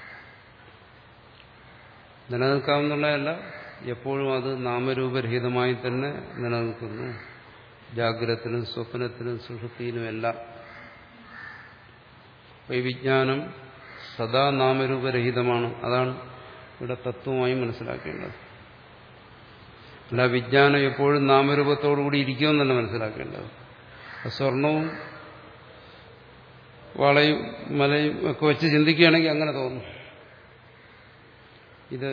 നിലനിൽക്കാമെന്നുള്ളതല്ല, എപ്പോഴും അത് നാമരൂപരഹിതമായി തന്നെ നിലനിൽക്കുന്നു. ജാഗ്രതത്തിനും സ്വപ്നത്തിനും സുഷുപ്തിയിലുമെല്ലാം ഈ വിജ്ഞാനം സദാ നാമരൂപരഹിതമാണ്. അതാണ് ഇവിടെ തത്വമായി മനസ്സിലാക്കേണ്ടത്. അല്ല വിജ്ഞാനം എപ്പോഴും നാമരൂപത്തോടുകൂടി ഇരിക്കുമെന്നല്ല മനസ്സിലാക്കേണ്ടത്. സ്വർണവും വളയും മലയും ഒക്കെ വെച്ച് ചിന്തിക്കുകയാണെങ്കിൽ അങ്ങനെ തോന്നും. ഇത്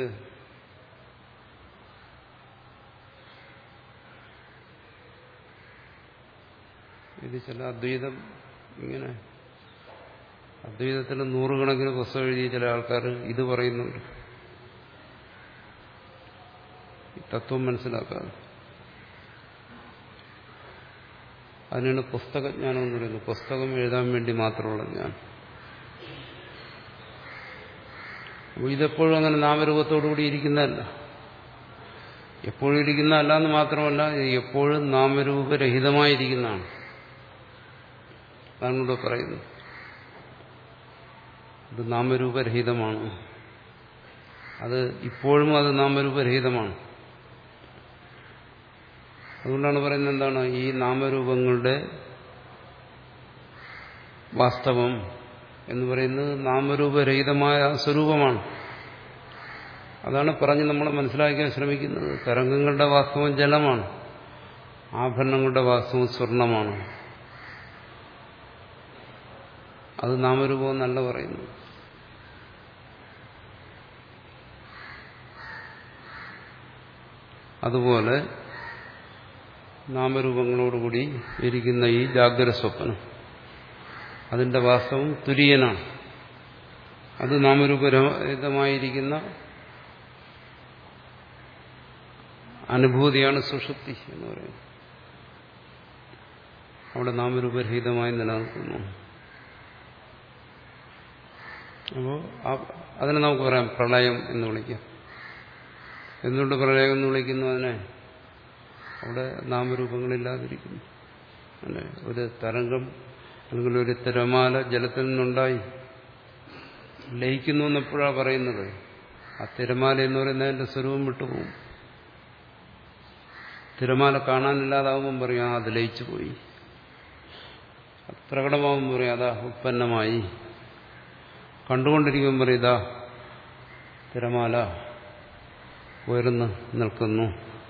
ഇത് ചില അദ്വൈതം ഇങ്ങനെ അദ്വൈതത്തിൽ നൂറുകണക്കിന് പുസ്തകം എഴുതിയ ചില ആൾക്കാർ ഇത് പറയുന്നുണ്ട്. തത്വം മനസ്സിലാക്കാതെ. അതിനാണ് പുസ്തകജ്ഞാനം എന്ന് പറയുന്നത്. പുസ്തകം എഴുതാൻ വേണ്ടി മാത്രമുള്ള ജ്ഞാനം. അപ്പോൾ ഇതെപ്പോഴും അങ്ങനെ നാമരൂപത്തോടുകൂടി ഇരിക്കുന്നതല്ല. എപ്പോഴും ഇരിക്കുന്നതല്ല എന്ന് മാത്രമല്ല, എപ്പോഴും നാമരൂപരഹിതമായിരിക്കുന്നതാണ്. അതാണ് ഇവിടെ പറയുന്നത്. ഇത് നാമരൂപരഹിതമാണ്. അത് ഇപ്പോഴും അത് നാമരൂപരഹിതമാണ്. അതുകൊണ്ടാണ് പറയുന്നത് എന്താണ്, ഈ നാമരൂപങ്ങളുടെ വാസ്തവം എന്ന് പറയുന്നത് നാമരൂപരഹിതമായ സ്വരൂപമാണ്. അതാണ് പറഞ്ഞ് നമ്മളെ മനസ്സിലാക്കാൻ ശ്രമിക്കുന്നത്. തരംഗങ്ങളുടെ വാസ്തവം ജലമാണ്, ആഭരണങ്ങളുടെ വാസ്തവം സ്വർണമാണ്. അത് നാമരൂപം എന്നല്ല പറയുന്നത്. അതുപോലെ നാമരൂപങ്ങളോടുകൂടി ഇരിക്കുന്ന ഈ ജാഗ്രത സ്വപ്നം, അതിന്റെ വാസ്തവം തുര്യനാണ്. അത് നാമരൂപരഹിതമായിരിക്കുന്ന അനുഭൂതിയാണ് സുഷുപ്തി എന്ന് പറയുന്നത്. അവിടെ നാമരൂപരഹിതമായി നിലനിൽക്കുന്നു. അപ്പോൾ അതിനെ നമുക്ക് പറയാം പ്രളയം എന്ന് വിളിക്കാം. എന്തുകൊണ്ട് പ്രളയം എന്ന് വിളിക്കുന്നു അതിനെ? അവിടെ നാമരൂപങ്ങളില്ലാതിരിക്കുന്നു. അല്ലെ, ഒരു തരംഗം അല്ലെങ്കിൽ ഒരു തിരമാല ജലത്തിൽ നിന്നുണ്ടായി ലയിക്കുന്നു എന്നെപ്പോഴാണ് പറയുന്നത്? ആ തിരമാല എന്ന് പറയുന്നതിന്റെ സ്വരൂപം വിട്ടുപോകും. തിരമാല കാണാനില്ലാതാവുമ്പം പറയാം അത് ലയിച്ചു പോയി. പ്രകടമാകുമ്പോൾ പറയാം അതാ ഉത്പന്നമായി. കണ്ടുകൊണ്ടിരിക്കുമ്പോൾ പറയും ഇതാ തിരമാല ഉയർന്നു നിൽക്കുന്നു.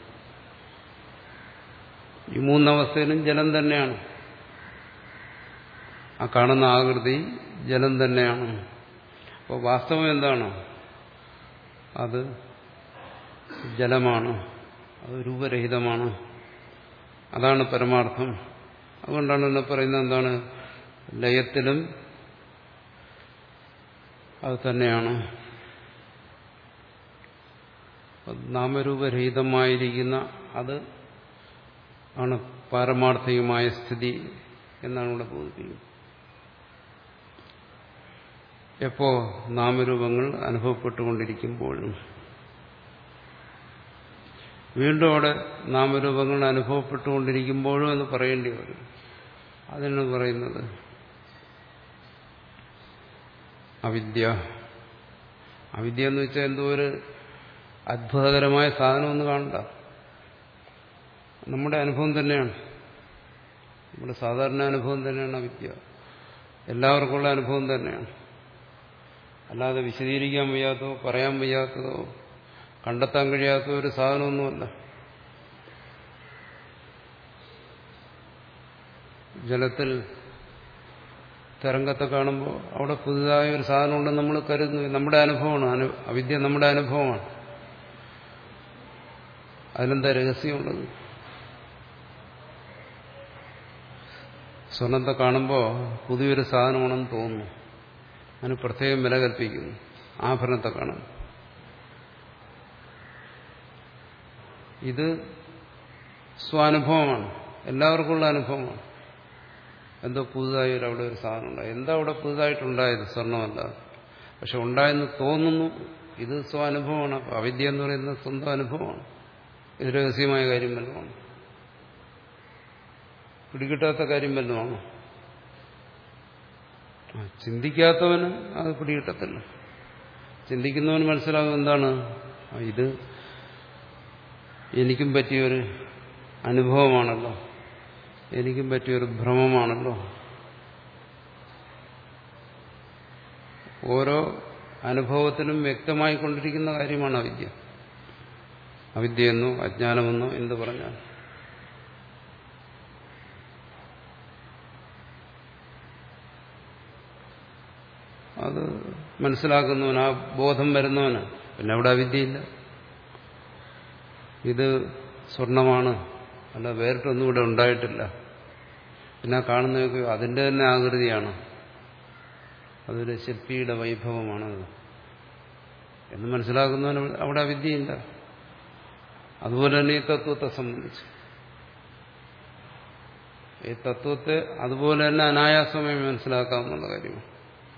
ഈ മൂന്നവസ്ഥയിലും ജലം തന്നെയാണ്. ആ കാണുന്ന ആകൃതി ജലം തന്നെയാണ്. അപ്പോൾ വാസ്തവം എന്താണ്? അത് ജലമാണ്, അത് രൂപരഹിതമാണ്. അതാണ് പരമാർത്ഥം. അതുകൊണ്ടാണ് എന്നെ പറയുന്നത് എന്താണ്, ലയത്തിലും അത് തന്നെയാണ്. നാമരൂപരഹിതമായിരിക്കുന്ന അത് ആണ് പാരമാർത്ഥികമായ സ്ഥിതി എന്നാണ് ഇവിടെ ബോധിപ്പിക്കുന്നത്. എപ്പോ? നാമരൂപങ്ങൾ അനുഭവപ്പെട്ടുകൊണ്ടിരിക്കുമ്പോഴും. വീണ്ടും അവിടെ നാമരൂപങ്ങൾ അനുഭവപ്പെട്ടുകൊണ്ടിരിക്കുമ്പോഴും എന്ന് പറയേണ്ടി വരും. അതിനാണ് പറയുന്നത് അവിദ്യ. അവിദ്യ എന്ന് വെച്ചാൽ എന്തോ ഒരു അത്ഭുതകരമായ സാധനമൊന്നും കാണണ്ട. നമ്മുടെ അനുഭവം തന്നെയാണ്, നമ്മുടെ സാധാരണ അനുഭവം തന്നെയാണ് അവിദ്യ. എല്ലാവർക്കുമുള്ള അനുഭവം തന്നെയാണ്. അല്ലാതെ വിശദീകരിക്കാൻ വയ്യാത്തതോ പറയാൻ വയ്യാത്തതോ കണ്ടെത്താൻ കഴിയാത്ത ഒരു സാധനമൊന്നുമല്ല. ജലത്തിൽ തരംഗത്തെ കാണുമ്പോൾ അവിടെ പുതുതായ ഒരു സാധനം ഉണ്ടെന്ന് നമ്മൾ കരുതുന്നു. നമ്മുടെ അനുഭവമാണ്. അവിദ്യ നമ്മുടെ അനുഭവമാണ്. അതിലെന്താ രഹസ്യമുള്ളത്? സ്വർണത്തെ കാണുമ്പോൾ പുതിയൊരു സാധനമാണെന്ന് തോന്നുന്നു. അതിന് പ്രത്യേകം വില കൽപ്പിക്കുന്നു. ആഭരണത്തെ കാണാൻ ഇത് സ്വാനുഭവമാണ്, എല്ലാവർക്കുമുള്ള അനുഭവമാണ്. എന്തോ പുതുതായി ഒരു അവിടെ ഒരു സാധനം ഉണ്ടായി. എന്താ അവിടെ പുതുതായിട്ടുണ്ടായത്? സ്വർണ്ണമല്ല, പക്ഷെ ഉണ്ടായെന്ന് തോന്നുന്നു. ഇത് സ്വാനുഭവമാണ്. അവിദ്യ എന്ന് പറയുന്നത് സ്വന്തം അനുഭവമാണ്. ഇത് രഹസ്യമായ കാര്യം വല്ലതുമാണ്, പിടികിട്ടാത്ത കാര്യം വല്ലതുമാണ്. ചിന്തിക്കാത്തവന് അത് പിടികിട്ടത്തില്ല. ചിന്തിക്കുന്നവന് മനസ്സിലാകും എന്താണ് ഇത് എനിക്കും പറ്റിയൊരു അനുഭവമാണല്ലോ, എനിക്കും പറ്റിയൊരു ഭ്രമമാണല്ലോ. ഓരോ അനുഭവത്തിലും വ്യക്തമായിക്കൊണ്ടിരിക്കുന്ന കാര്യമാണ് അവിദ്യ. അവിദ്യയെന്നോ അജ്ഞാനമെന്നോ എന്ത് പറഞ്ഞാൽ അത് മനസ്സിലാക്കുന്നവന്, ആ ബോധം വരുന്നവന് പിന്നെ അവിടെ അവിദ്യയില്ല. ഇത് സ്വർണമാണ്, അല്ല വേറിട്ടൊന്നും ഇവിടെ ഉണ്ടായിട്ടില്ല. പിന്നെ കാണുന്നതൊക്കെ അതിൻ്റെ തന്നെ ആകൃതിയാണ്, അതൊരു ശില്പിയുടെ വൈഭവമാണത് എന്ന് മനസ്സിലാക്കുന്നവന് അവിടെ അവിദ്യയില്ല. അതുപോലെ തന്നെ ഈ തത്വത്തെ സംബന്ധിച്ച് ഈ തത്വത്തെ അതുപോലെ തന്നെ അനായാസമായി മനസ്സിലാക്കാവുന്ന കാര്യമാണ്.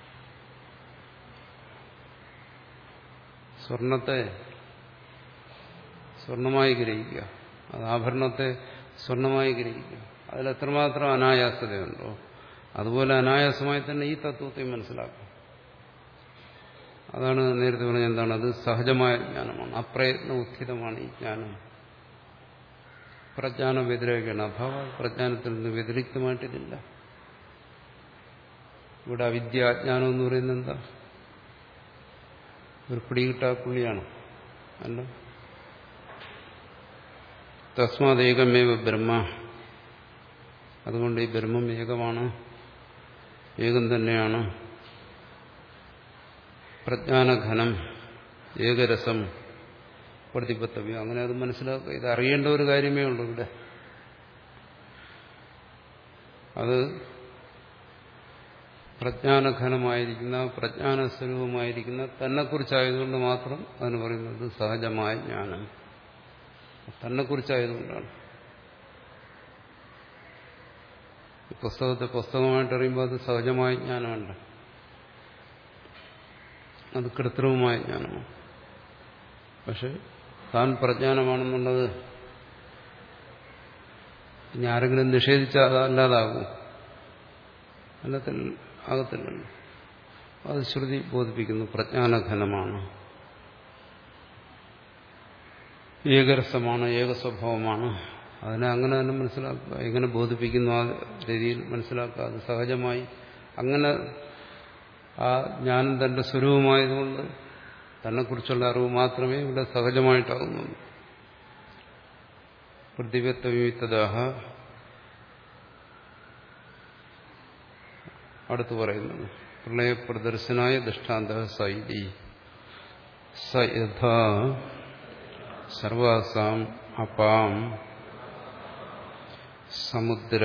സ്വർണത്തെ സ്വർണമായി ഗ്രഹിക്കുക, അത് ആഭരണത്തെ സ്വർണമായി ഗ്രഹിക്കുക, അതിലെത്രമാത്രം അനായാസതയുണ്ടോ അതുപോലെ അനായാസമായി തന്നെ ഈ തത്വത്തെ മനസ്സിലാക്കാം. അതാണ് നേരത്തെ പറഞ്ഞത്. എന്താണ് അത്? സഹജമായ ജ്ഞാനമാണ്, അപ്രയത്ന ഉത്ഥിതമാണ് ഈ ജ്ഞാനം. പ്രജ്ഞാനം വ്യതിരേകമാണ്. അഭാവ പ്രജ്ഞാനത്തിൽ നിന്ന് വ്യതിരിക്തമായിട്ടില്ല. ഇവിടെ അവിദ്യാജ്ഞാനം എന്ന് പറയുന്നത് എന്താ? ഒരു പിടികിട്ടാ പുള്ളിയാണ് അല്ല. തസ്മാത് ഏകമേവ ബ്രഹ്മ, അതുകൊണ്ട് ഈ ബ്രഹ്മം ഏകമാണ്, ഏകം തന്നെയാണ്. പ്രജ്ഞാനഘനം ഏകരസം പ്രതിപത്തവ്യം, അങ്ങനെ അത് മനസ്സിലാക്കുക. ഇത് അറിയേണ്ട ഒരു കാര്യമേ ഉള്ളൂ ഇവിടെ. അത് പ്രജ്ഞാനഘനമായിരിക്കുന്ന പ്രജ്ഞാനസ്വരൂപമായിരിക്കുന്ന തന്നെക്കുറിച്ചായതുകൊണ്ട് മാത്രം അതിന് പറയുന്നത് സഹജമായ ജ്ഞാനം. തന്നെക്കുറിച്ചായതുകൊണ്ടാണ്. പുസ്തകത്തെ പുസ്തകമായിട്ട് അറിയുമ്പോൾ അത് സഹജമായ ജ്ഞാനമല്ല, അത് കൃത്രിമമായ ജ്ഞാനമാണ്. പക്ഷെ താൻ പ്രജ്ഞാനമാണെന്നുള്ളത് ഇനി ആരെങ്കിലും നിഷേധിച്ചാൽ അതല്ലാതാകും, അല്ലത്തിൽ ആകത്തില്ലല്ലോ. അത് ശ്രുതി ബോധിപ്പിക്കുന്നു. പ്രജ്ഞാനഘനമാണ്, ഏകരസമാണ്, ഏകസ്വഭാവമാണ്. അതിനെ അങ്ങനെ തന്നെ മനസ്സിലാക്കുക. എങ്ങനെ ബോധിപ്പിക്കുന്നു ആ രീതിയിൽ മനസ്സിലാക്കുക. അത് സഹജമായി അങ്ങനെ ആ ജ്ഞാനം തന്റെ സ്വരൂപമായതുകൊണ്ട് തന്നെക്കുറിച്ചുള്ള അറിവ് മാത്രമേ ഇവിടെ സഹജമായിട്ടാകുന്നുള്ളൂ. പ്രതിപത്തവിമിത്തദാഹ അടുത്ത് പറയുന്നത് പ്രളയപ്രദർശനായ ദൃഷ്ടാന്ത സൈതി സ യഥാ സർവാസാം അപാം സമുദ്ര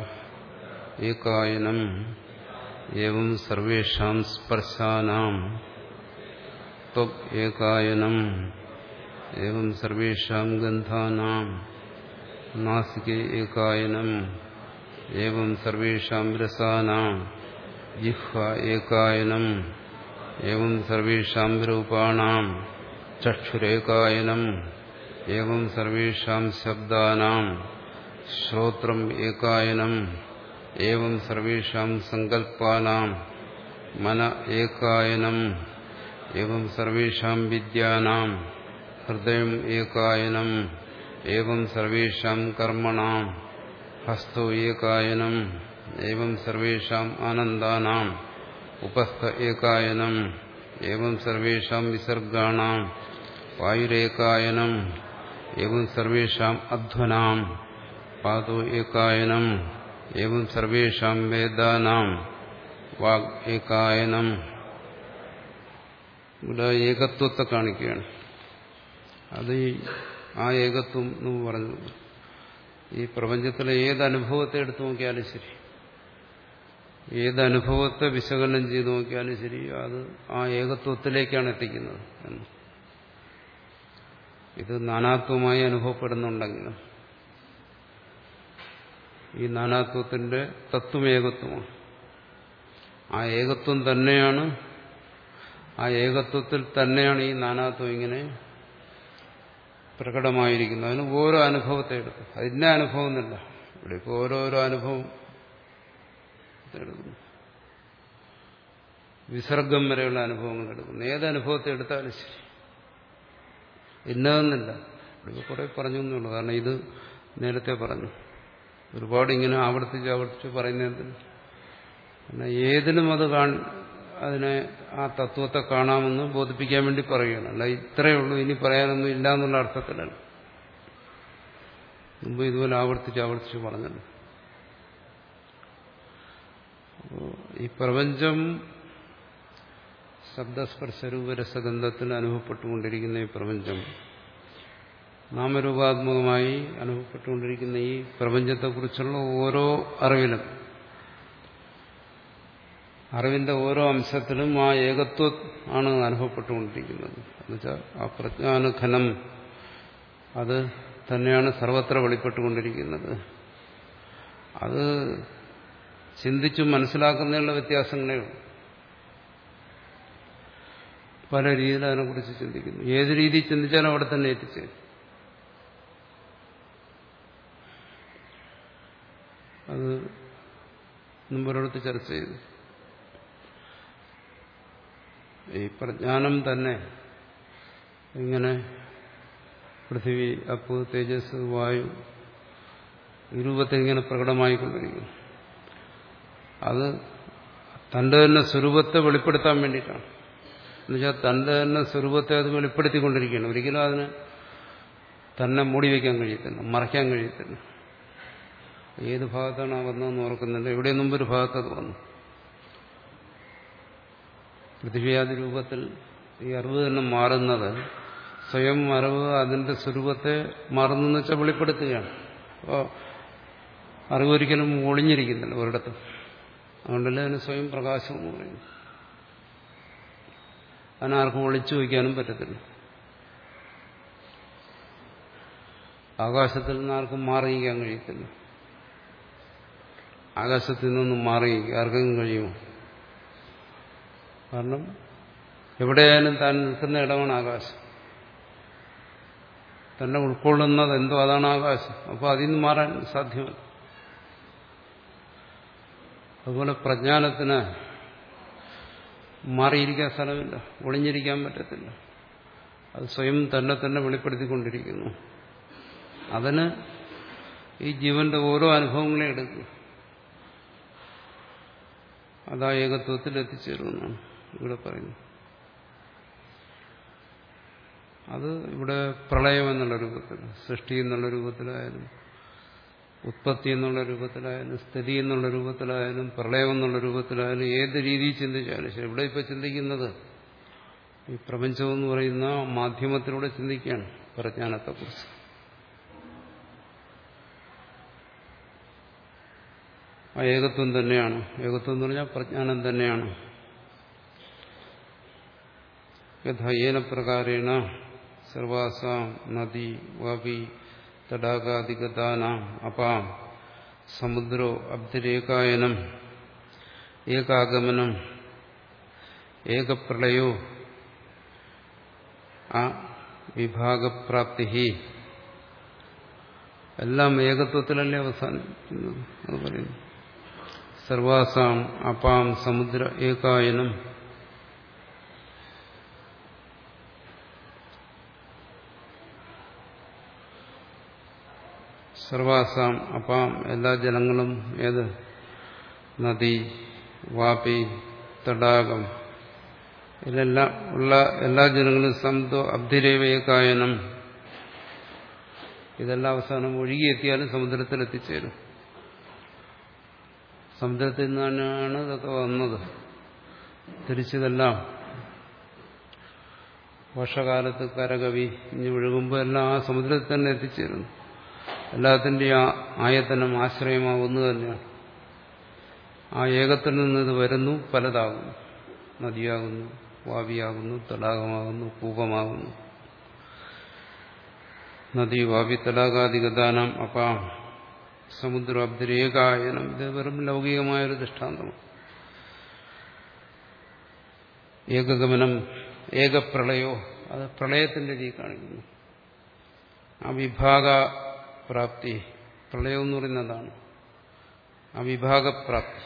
ഏകായനം ഏവം സർവേഷാം സ്പർശാനാം ത്വക് ഏകായനം ഏവം സർവേഷാം ഗന്ധാനാം നാസികേ ഏകായനം ഏവം സർവേഷാം രസാനാം ജിഹ്വ ഏകായനം ഏവം സർവേഷാം രൂപാണാം ചക്ഷുരേകായനം ഏവം സർവേഷാം ശബ്ദാനാം ശ്രോത്രം ഏകായനം ഏവം സർവേഷാം സങ്കൽപ്പാനാം മന ഏകായനം ഏവം സർവേഷാം വിദ്യാനാം ഹൃദയം ഏകായനം ഏവം സർവേഷാം കർമ്മണാം ഹസ്തോ ഏകായനം ഏവം സർവേഷാം ആനന്ദാനാം ഉപസ്ഥ ഏകായനം ഏവം സർവേഷാം വിസർഗാണാം വായുരേകായനം ഏവം സർവേഷാം അധ്വനാം പാദോ ഏകായനം ഏവം സർവേഷാം വേദാനാം വാഗ് ഏകായനം. ഇവിടെ ഏകത്വത്തെ കാണിക്കുകയാണ്. അത് ആ ഏകത്വം എന്ന് പറഞ്ഞത് ഈ പ്രപഞ്ചത്തിലെ ഏതനുഭവത്തെ എടുത്തു നോക്കിയാലും ശരി, ഏതനുഭവത്തെ വിശകലനം ചെയ്ത് നോക്കിയാലും ശരി, അത് ആ ഏകത്വത്തിലേക്കാണ് എത്തിക്കുന്നത് എന്ന്. ഇത് നാനാത്വമായി അനുഭവപ്പെടുന്നുണ്ടെങ്കിലും ഈ നാനാത്വത്തിന്റെ തത്വം ഏകത്വമാണ്. ആ ഏകത്വം തന്നെയാണ്, ആ ഏകത്വത്തിൽ തന്നെയാണ് ഈ നാനാത്വം ഇങ്ങനെ പ്രകടമായിരിക്കുന്നത്. അതിന് ഓരോ അനുഭവത്തെ എടുക്കും. അതിന്റെ അനുഭവം എന്നല്ല, ഇവിടെ ഇപ്പോൾ ഓരോരോ അനുഭവം എടുക്കുന്നു. വിസർഗം വരെയുള്ള അനുഭവങ്ങൾ എടുക്കുന്നു. ഏതനുഭവത്തെ എടുത്താലും ശരി, ഇന്നതെന്നില്ല. ഇവിടെ കുറെ പറഞ്ഞു എന്നുള്ളൂ. കാരണം ഇത് നേരത്തെ പറഞ്ഞു, ഒരുപാട് ഇങ്ങനെ ആവർത്തിച്ച് ആവർത്തിച്ച് പറയുന്നതിന് പിന്നെ ഏതിനും അത് കാണ അതിനെ ആ തത്വത്തെ കാണാമെന്ന് ബോധിപ്പിക്കാൻ വേണ്ടി പറയുകയാണ്. അല്ല ഇത്രയേ ഉള്ളൂ, ഇനി പറയാനൊന്നും ഇല്ല എന്നുള്ള അർത്ഥത്തിലല്ല. മുമ്പ് ഇതുപോലെ ആവർത്തിച്ച് ആവർത്തിച്ച് പറഞ്ഞല്ലോ. ഈ പ്രപഞ്ചം ശബ്ദസ്പർശരൂപരസഗന്ധത്തിൽ അനുഭവപ്പെട്ടുകൊണ്ടിരിക്കുന്ന ഈ പ്രപഞ്ചം, നാമരൂപാത്മകമായി അനുഭവപ്പെട്ടുകൊണ്ടിരിക്കുന്ന ഈ പ്രപഞ്ചത്തെക്കുറിച്ചുള്ള ഓരോ അറിവിലും, അറിവിന്റെ ഓരോ അംശത്തിലും ആ ഏകത്വം ആണ് അനുഭവപ്പെട്ടുകൊണ്ടിരിക്കുന്നത്. എന്നുവെച്ചാൽ ആ പ്രജ്ഞാനഘനം അത് തന്നെയാണ് സർവത്ര വെളിപ്പെട്ടുകൊണ്ടിരിക്കുന്നത്. അത് ചിന്തിച്ചു മനസ്സിലാക്കുന്നതിനുള്ള വ്യത്യാസങ്ങളേ ഉള്ളൂ. പല രീതിയിൽ അതിനെക്കുറിച്ച് ചിന്തിക്കുന്നു. ഏത് രീതിയിൽ ചിന്തിച്ചാലും അവിടെ തന്നെ എത്തിച്ചേരും. അത് മുമ്പൊരിടത്ത് ചർച്ച ചെയ്തു. ഈ പ്രജ്ഞാനം തന്നെ ഇങ്ങനെ പൃഥ്വി, അപ്പ്, തേജസ്, വായു ഈ രൂപത്തിൽ ഇങ്ങനെ പ്രകടമായിക്കൊണ്ടിരിക്കുന്നു. അത് തന്റെ തന്നെ സ്വരൂപത്തെ വെളിപ്പെടുത്താൻ വേണ്ടിയിട്ടാണ്. എന്നുവെച്ചാൽ തന്റെ തന്നെ സ്വരൂപത്തെ അത് വെളിപ്പെടുത്തിക്കൊണ്ടിരിക്കുകയാണ്. ഒരിക്കലും അതിന് തന്നെ മൂടി വയ്ക്കാൻ കഴിയത്തില്ല, മറയ്ക്കാൻ കഴിയത്തില്ല. ഏത് ഭാഗത്താണ് ആ വന്നതെന്ന് ഓർക്കുന്നില്ല. ഇവിടെ മുമ്പൊരു ഭാഗത്ത് അത് വന്നു. പൃഥ്വിയാദി രൂപത്തിൽ ഈ അറിവ് തന്നെ മാറുന്നത് സ്വയം അറിവ് അതിന്റെ സ്വരൂപത്തെ മാറുന്നെന്ന് വെച്ചാൽ വെളിപ്പെടുത്തുകയാണ്. അപ്പോൾ അറിവൊരിക്കലും ഒളിഞ്ഞിരിക്കുന്നില്ല ഒരിടത്തും. അതുകൊണ്ടല്ലേ അതിന് സ്വയം പ്രകാശം എന്ന് പറയുന്നു. അതിനാർക്കും ഒളിച്ചു വയ്ക്കാനും പറ്റത്തില്ല. ആകാശത്തിൽ നിന്ന് ആർക്കും മാറിയിക്കാൻ കഴിയത്തില്ല. ആകാശത്തിൽ നിന്നൊന്നും മാറി ആർക്കെങ്കിലും കഴിയുമോ? കാരണം എവിടെയായാലും താൻ നിൽക്കുന്ന ഇടമാണ് ആകാശം. തന്നെ ഉൾക്കൊള്ളുന്നത് എന്തോ അതാണ് ആകാശം. അപ്പോൾ അതിൽ നിന്ന് മാറാൻ സാധ്യമല്ല. അതുപോലെ പ്രജ്ഞാനത്തിന് മാറിയിരിക്കാൻ സ്ഥലമില്ല, ഒളിഞ്ഞിരിക്കാൻ പറ്റത്തില്ല. അത് സ്വയം തന്നെ തന്നെ വെളിപ്പെടുത്തിക്കൊണ്ടിരിക്കുന്നു. അതിന് ഈ ജീവന്റെ ഓരോ അനുഭവങ്ങളെ എടുക്കുക. അതാ ഏകത്വത്തിൽ എത്തിച്ചേരുമെന്നാണ് ഇവിടെ പറയുന്നത്. അത് ഇവിടെ പ്രളയം എന്നുള്ള രൂപത്തിൽ, സൃഷ്ടി എന്നുള്ള രൂപത്തിലായാലും, ഉത്പത്തി എന്നുള്ള രൂപത്തിലായാലും, സ്ഥിതി എന്നുള്ള രൂപത്തിലായാലും, പ്രളയം എന്നുള്ള രൂപത്തിലായാലും, ഏത് രീതിയിൽ ചിന്തിച്ചാലും ശരി. ഇവിടെ ഇപ്പോൾ ചിന്തിക്കുന്നത് ഈ പ്രപഞ്ചം എന്ന് പറയുന്ന മാധ്യമത്തിലൂടെ ചിന്തിക്കുകയാണ് പ്രജ്ഞാനത്തെക്കുറിച്ച്. ആ ഏകത്വം തന്നെയാണ്. ഏകത്വം എന്ന് പറഞ്ഞാൽ പ്രജ്ഞാനം തന്നെയാണ്. യഥേന പ്രകാരേണ സർവാസാം നദി വാപി തടാകാദിഗതാനാം അപാം സമുദ്രോ അബ്ധിരേകായനം ഏകാഗമനം ഏകപ്രളയോ ആ വിഭാഗപ്രാപ്തി എല്ലാം ഏകത്വത്തിലല്ലേ അവസാനിക്കുന്നത്. അത് പറയുന്നു. സർവാസാം അപാം സമുദ്ര ഏകായനം. സർവാസാം അപാം എല്ലാ ജലങ്ങളും, ഏത് നദി, വാപി, തടാകം, ഇതിലെല്ലാം ഉള്ള എല്ലാ ജലങ്ങളും സമുദ്ര അബ്ധിരേവേകായനം. ഇതെല്ലാം അവസാനം ഒഴുകിയെത്തിയാലും സമുദ്രത്തിൽ എത്തിച്ചേരും. സമുദ്രത്തിൽ നിന്നാണ് ഇതൊക്കെ വന്നത്. തിരിച്ചതെല്ലാം വർഷകാലത്ത് കരകവി ഇനി ഒഴുകുമ്പോൾ എല്ലാം ആ സമുദ്രത്തിൽ തന്നെ എത്തിച്ചേരുന്നു. എല്ലാത്തിൻ്റെയും ആ ആയതനം ആശ്രയമാവുന്നത് തന്നെയാണ്. ആ ഏകത്തിൽ നിന്ന് ഇത് വരുന്നു, പലതാകുന്നു. നദിയാകുന്നു, വാവിയാകുന്നു, തടാകമാകുന്നു, കൂപമാകുന്നു. നദി വാവി തടാകാദിഗതാനാം അപാം സമുദ്രാബ്ധിരേകായനം. ഇത് വെറും ലൗകികമായൊരു ദൃഷ്ടാന്തമാണ്. ഏകഗമനം, ഏകപ്രളയോ, അത് പ്രളയത്തിന്റെ രീതി കാണിക്കുന്നു. ആ വിഭാഗപ്രാപ്തി, പ്രളയം എന്ന് പറയുന്നതാണ് ആ വിഭാഗപ്രാപ്തി.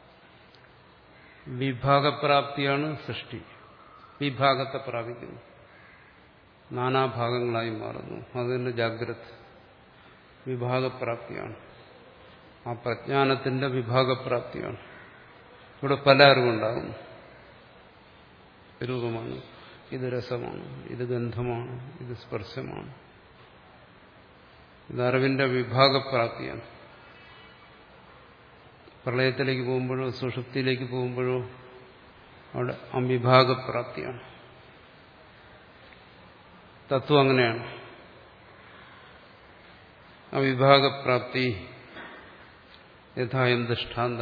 വിഭാഗപ്രാപ്തിയാണ് സൃഷ്ടി. വിഭാഗത്തെ പ്രാപിക്കുന്നു, നാനാഭാഗങ്ങളായി മാറുന്നു. അതിന്റെ ജാഗ്രത വിഭാഗപ്രാപ്തിയാണ്. ആ പ്രജ്ഞാനത്തിന്റെ വിഭാഗപ്രാപ്തിയാണ്. ഇവിടെ പല അറിവുണ്ടാകുന്നു. രൂപമാണ്, ഇത് രസമാണ്, ഇത് ഗന്ധമാണ്, ഇത് സ്പർശമാണ്. ഇത് അറിവിന്റെ വിഭാഗപ്രാപ്തിയാണ്. പ്രളയത്തിലേക്ക് പോകുമ്പോഴോ സുഷുപ്തിയിലേക്ക് പോകുമ്പോഴോ അവിടെ അവിഭാഗപ്രാപ്തിയാണ്. തത്വം അങ്ങനെയാണ്. അവിഭാഗപ്രാപ്തി യഥായം ദൃഷ്ടാന്ത.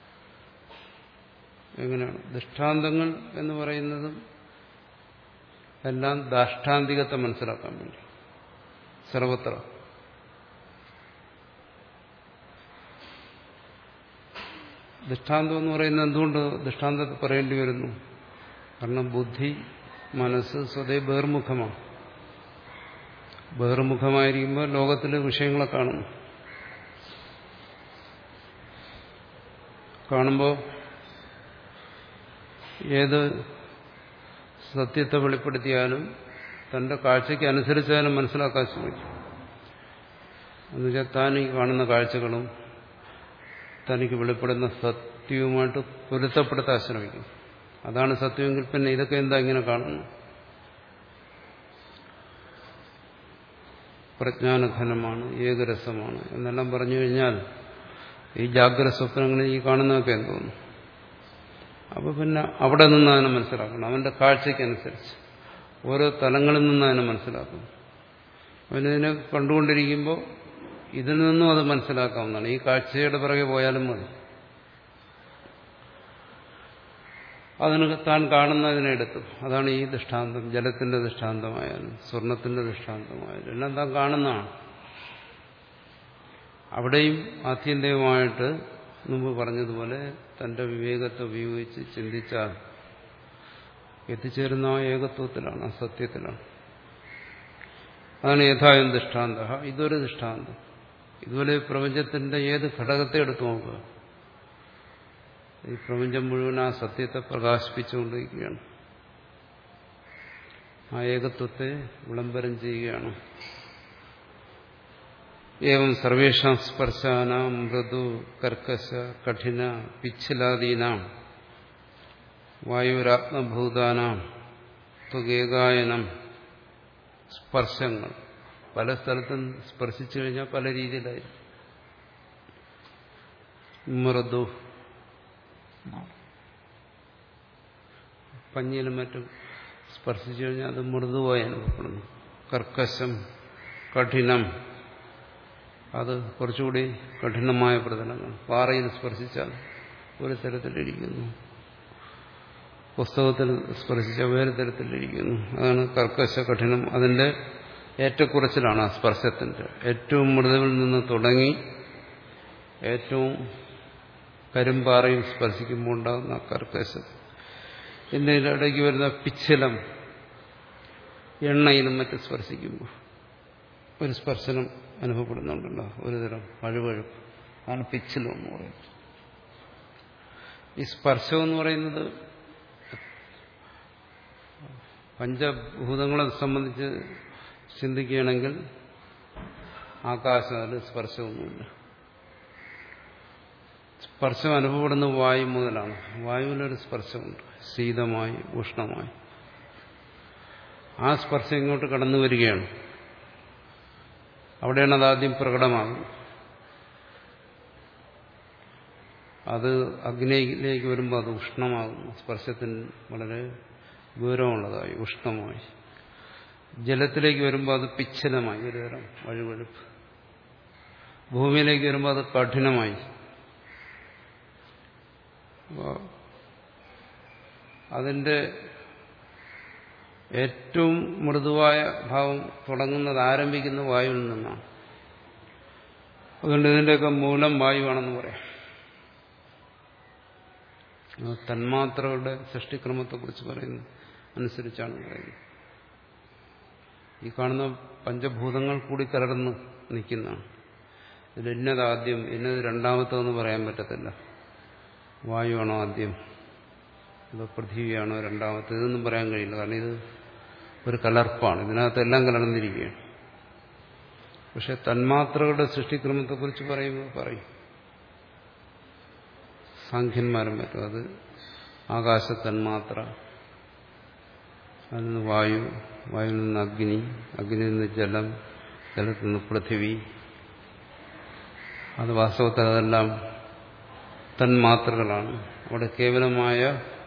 എങ്ങനെയാണ് ദൃഷ്ടാന്തങ്ങൾ എന്ന് പറയുന്നതും എല്ലാം ദാഷ്ടാന്തികത്തെ മനസ്സിലാക്കാൻ വേണ്ടി സർവത്ര. ദൃഷ്ടാന്തം എന്ന് പറയുന്നത് എന്തുകൊണ്ട് ദൃഷ്ടാന്തത്തെ പറയേണ്ടി വരുന്നു? കാരണം ബുദ്ധി മനസ്സ് സ്വതേ ബഹിർമുഖമാണ്. ബഹിർമുഖമായിരിക്കുമ്പോൾ ലോകത്തിലെ വിഷയങ്ങളെ കാണുന്നു. കാണുമ്പോൾ ഏത് സത്യത്തെ വെളിപ്പെടുത്തിയാലും തന്റെ കാഴ്ചയ്ക്ക് അനുസരിച്ചാലും മനസ്സിലാക്കാൻ ശ്രമിക്കും. എന്നുവെച്ചാൽ താൻ ഈ കാണുന്ന കാഴ്ചകളും തനിക്ക് വെളിപ്പെടുന്ന സത്യവുമായിട്ട് പൊരുത്തപ്പെടുത്താൻ ശ്രമിക്കും. അതാണ് സത്യമെങ്കിൽ പിന്നെ ഇതൊക്കെ എന്താ ഇങ്ങനെ കാണുന്നു? പ്രജ്ഞാനഘനമാണ്, ഏകരസമാണ് എന്നെല്ലാം പറഞ്ഞു കഴിഞ്ഞാൽ ഈ ജാഗ്രത സ്വപ്നങ്ങളിൽ ഈ കാണുന്നതൊക്കെ എന്തോന്നു? അപ്പൊ പിന്നെ അവിടെ നിന്ന് അതിനെ മനസ്സിലാക്കണം. അവന്റെ കാഴ്ചയ്ക്കനുസരിച്ച് ഓരോ തലങ്ങളിൽ നിന്ന് അതിനെ മനസ്സിലാക്കണം. അവനിതിനെ കണ്ടുകൊണ്ടിരിക്കുമ്പോൾ ഇതിൽ നിന്നും അത് മനസ്സിലാക്കാവുന്നതാണ്. ഈ കാഴ്ചയുടെ പിറകെ പോയാലും മതി. അതിന് താൻ കാണുന്നതിനെടുത്തു. അതാണ് ഈ ദൃഷ്ടാന്തം. ജലത്തിന്റെ ദൃഷ്ടാന്തമായാലും സ്വർണത്തിന്റെ ദൃഷ്ടാന്തമായാലും എല്ലാം താൻ കാണുന്നതാണ്. അവിടെയും ആത്യന്തികമായിട്ട് മുമ്പ് പറഞ്ഞതുപോലെ തന്റെ വിവേകത്തെ ഉപയോഗിച്ച് ചിന്തിച്ചാൽ എത്തിച്ചേരുന്ന ആ ഏകത്വത്തിലാണ്, ആ സത്യത്തിലാണ്. അതാണ് യഥായം ദൃഷ്ടാന്ത. ഇതൊരു ദൃഷ്ടാന്തം. ഇതുപോലെ പ്രപഞ്ചത്തിന്റെ ഏത് ഘടകത്തെ എടുത്തു നോക്കുക, ഈ പ്രപഞ്ചം മുഴുവൻ ആ സത്യത്തെ പ്രകാശിപ്പിച്ചുകൊണ്ടിരിക്കുകയാണ്. ആ ഏകത്വത്തെ വിളംബരം ചെയ്യുകയാണ്. ഏവം സർവേഷാം സ്പർശാനാം മൃദു കർക്കശ കഠിന പിച്ഛിലാദീനാം വായുരാത്മഭൂതാനാം ത്വഗേകായനം. സ്പർശങ്ങൾ പല സ്ഥലത്തും സ്പർശിച്ചു കഴിഞ്ഞാൽ പല രീതിയിലായി. മൃദു പഞ്ഞിയിലും മറ്റും സ്പർശിച്ചു കഴിഞ്ഞാൽ അത് മൃദുവായി അനുഭവപ്പെടുന്നു. കർക്കശം കഠിനം അത് കുറച്ചുകൂടി കഠിനമായ പ്രതലങ്ങൾ. പാറയിൽ സ്പർശിച്ചാൽ ഒരു തരത്തിലിരിക്കുന്നു, പുസ്തകത്തിൽ സ്പർശിച്ച വേറെ തരത്തിലിരിക്കുന്നു. അതാണ് കർക്കശ കഠിനം. അതിന്റെ ഏറ്റക്കുറച്ചിലാണ് ആ സ്പർശത്തിന്റെ. ഏറ്റവും മൃദുവിൽ നിന്ന് തുടങ്ങി ഏറ്റവും കരിമ്പാറയിൽ സ്പർശിക്കുമ്പോൾ ഉണ്ടാകുന്ന കർക്കശം. ഇതിന്റെ ഇടയ്ക്ക് വരുന്ന പിച്ഛലം, എണ്ണയിലും മറ്റും സ്പർശിക്കുമ്പോൾ ഒരു സ്പർശനം അനുഭവപ്പെടുന്നുണ്ടല്ലോ, ഒരുതരം വഴുവഴുപ്പ്. ആണ് പിച്ഛലം എന്ന് പറയുന്നത്. ഈ സ്പർശം എന്ന് പറയുന്നത് പഞ്ചഭൂതങ്ങളെ സംബന്ധിച്ച് ചിന്തിക്കുകയാണെങ്കിൽ ആകാശം, അതിൽ സ്പർശമൊന്നുമില്ല. സ്പർശം അനുഭവപ്പെടുന്ന വായു മുതലാണ്. വായുവിലൊരു സ്പർശമുണ്ട്, ശീതമായി ഉഷ്ണമായി. ആ സ്പർശം ഇങ്ങോട്ട് കടന്നു വരികയാണ്. അവിടെയാണ് അതാദ്യം പ്രകടമാകുന്നത്. അത് അഗ്നിയിലേക്ക് വരുമ്പോൾ അത് ഉഷ്ണമാകുന്നു. സ്പർശത്തിന് വളരെ ഗൗരവമുള്ളതായി ഉഷ്ണമായി. ജലത്തിലേക്ക് വരുമ്പോൾ അത് പിച്ഛലമായി, ഒരുതരം വഴുവഴുപ്പ്. ഭൂമിയിലേക്ക് വരുമ്പോൾ അത് കഠിനമായി. അതിന്റെ ഏറ്റവും മൃദുവായ ഭാവം തുടങ്ങുന്നത്, ആരംഭിക്കുന്ന വായുവിൽ നിന്നാണ്. അതുകൊണ്ട് ഇതിന്റെയൊക്കെ മൂലം വായുവാണെന്ന് പറയാം. തന്മാത്രകളുടെ സൃഷ്ടിക്രമത്തെക്കുറിച്ച് പറയുന്നു അനുസരിച്ചാണ് പറയുന്നത്. ഈ കാണുന്ന പഞ്ചഭൂതങ്ങൾ കൂടി കലർന്ന് നിൽക്കുന്നതാണ്. ഇതിൽ ഇന്നത് ആദ്യം ഇന്നത് രണ്ടാമത്തെന്ന് പറയാൻ പറ്റത്തില്ല. വായുവാണോ ആദ്യം, അതോ പൃഥ്വിയാണോ രണ്ടാമത്തെ, ഇതൊന്നും പറയാൻ കഴിയില്ല. കാരണം ഇത് ഒരു കലർപ്പാണ്. ഇതിനകത്തെല്ലാം കലർന്നിരിക്കുകയാണ്. പക്ഷെ തന്മാത്രകളുടെ സൃഷ്ടിക്രമത്തെക്കുറിച്ച് പറയുമ്പോൾ പറയും സാഖ്യന്മാരും പറ്റും. അത് ആകാശ തന്മാത്ര, അതിൽ നിന്ന് വായു, വായുവിൽ നിന്ന് അഗ്നി, അഗ്നിയിൽ നിന്ന് ജലം, ജലത്തിൽ നിന്ന് പൃഥിവി. അത് വാസ്തവത്തിൽ അതെല്ലാം തന്മാത്രകളാണ്. അവിടെ കേവലമായ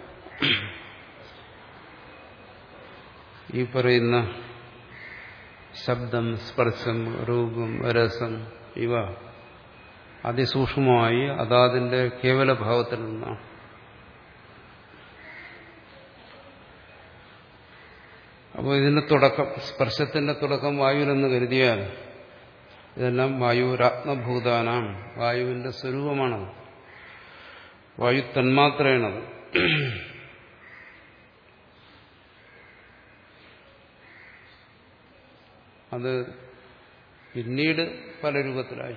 ഈ പറയുന്ന ശബ്ദം, സ്പർശം, രൂപം, രസം ഇവ അതിസൂക്ഷ്മമായി അതാതിന്റെ കേവല ഭാവത്തിൽ നിന്നാണ്. അപ്പോൾ ഇതിന്റെ തുടക്കം, സ്പർശത്തിന്റെ തുടക്കം വായുവിലെന്ന് കരുതിയാൽ ഇതെല്ലാം വായുരാത്മഭൂതാനാം, വായുവിന്റെ സ്വരൂപമാണത്, വായു തന്മാത്രയാണത്. അത് പിന്നീട് പല രൂപത്തിലായി.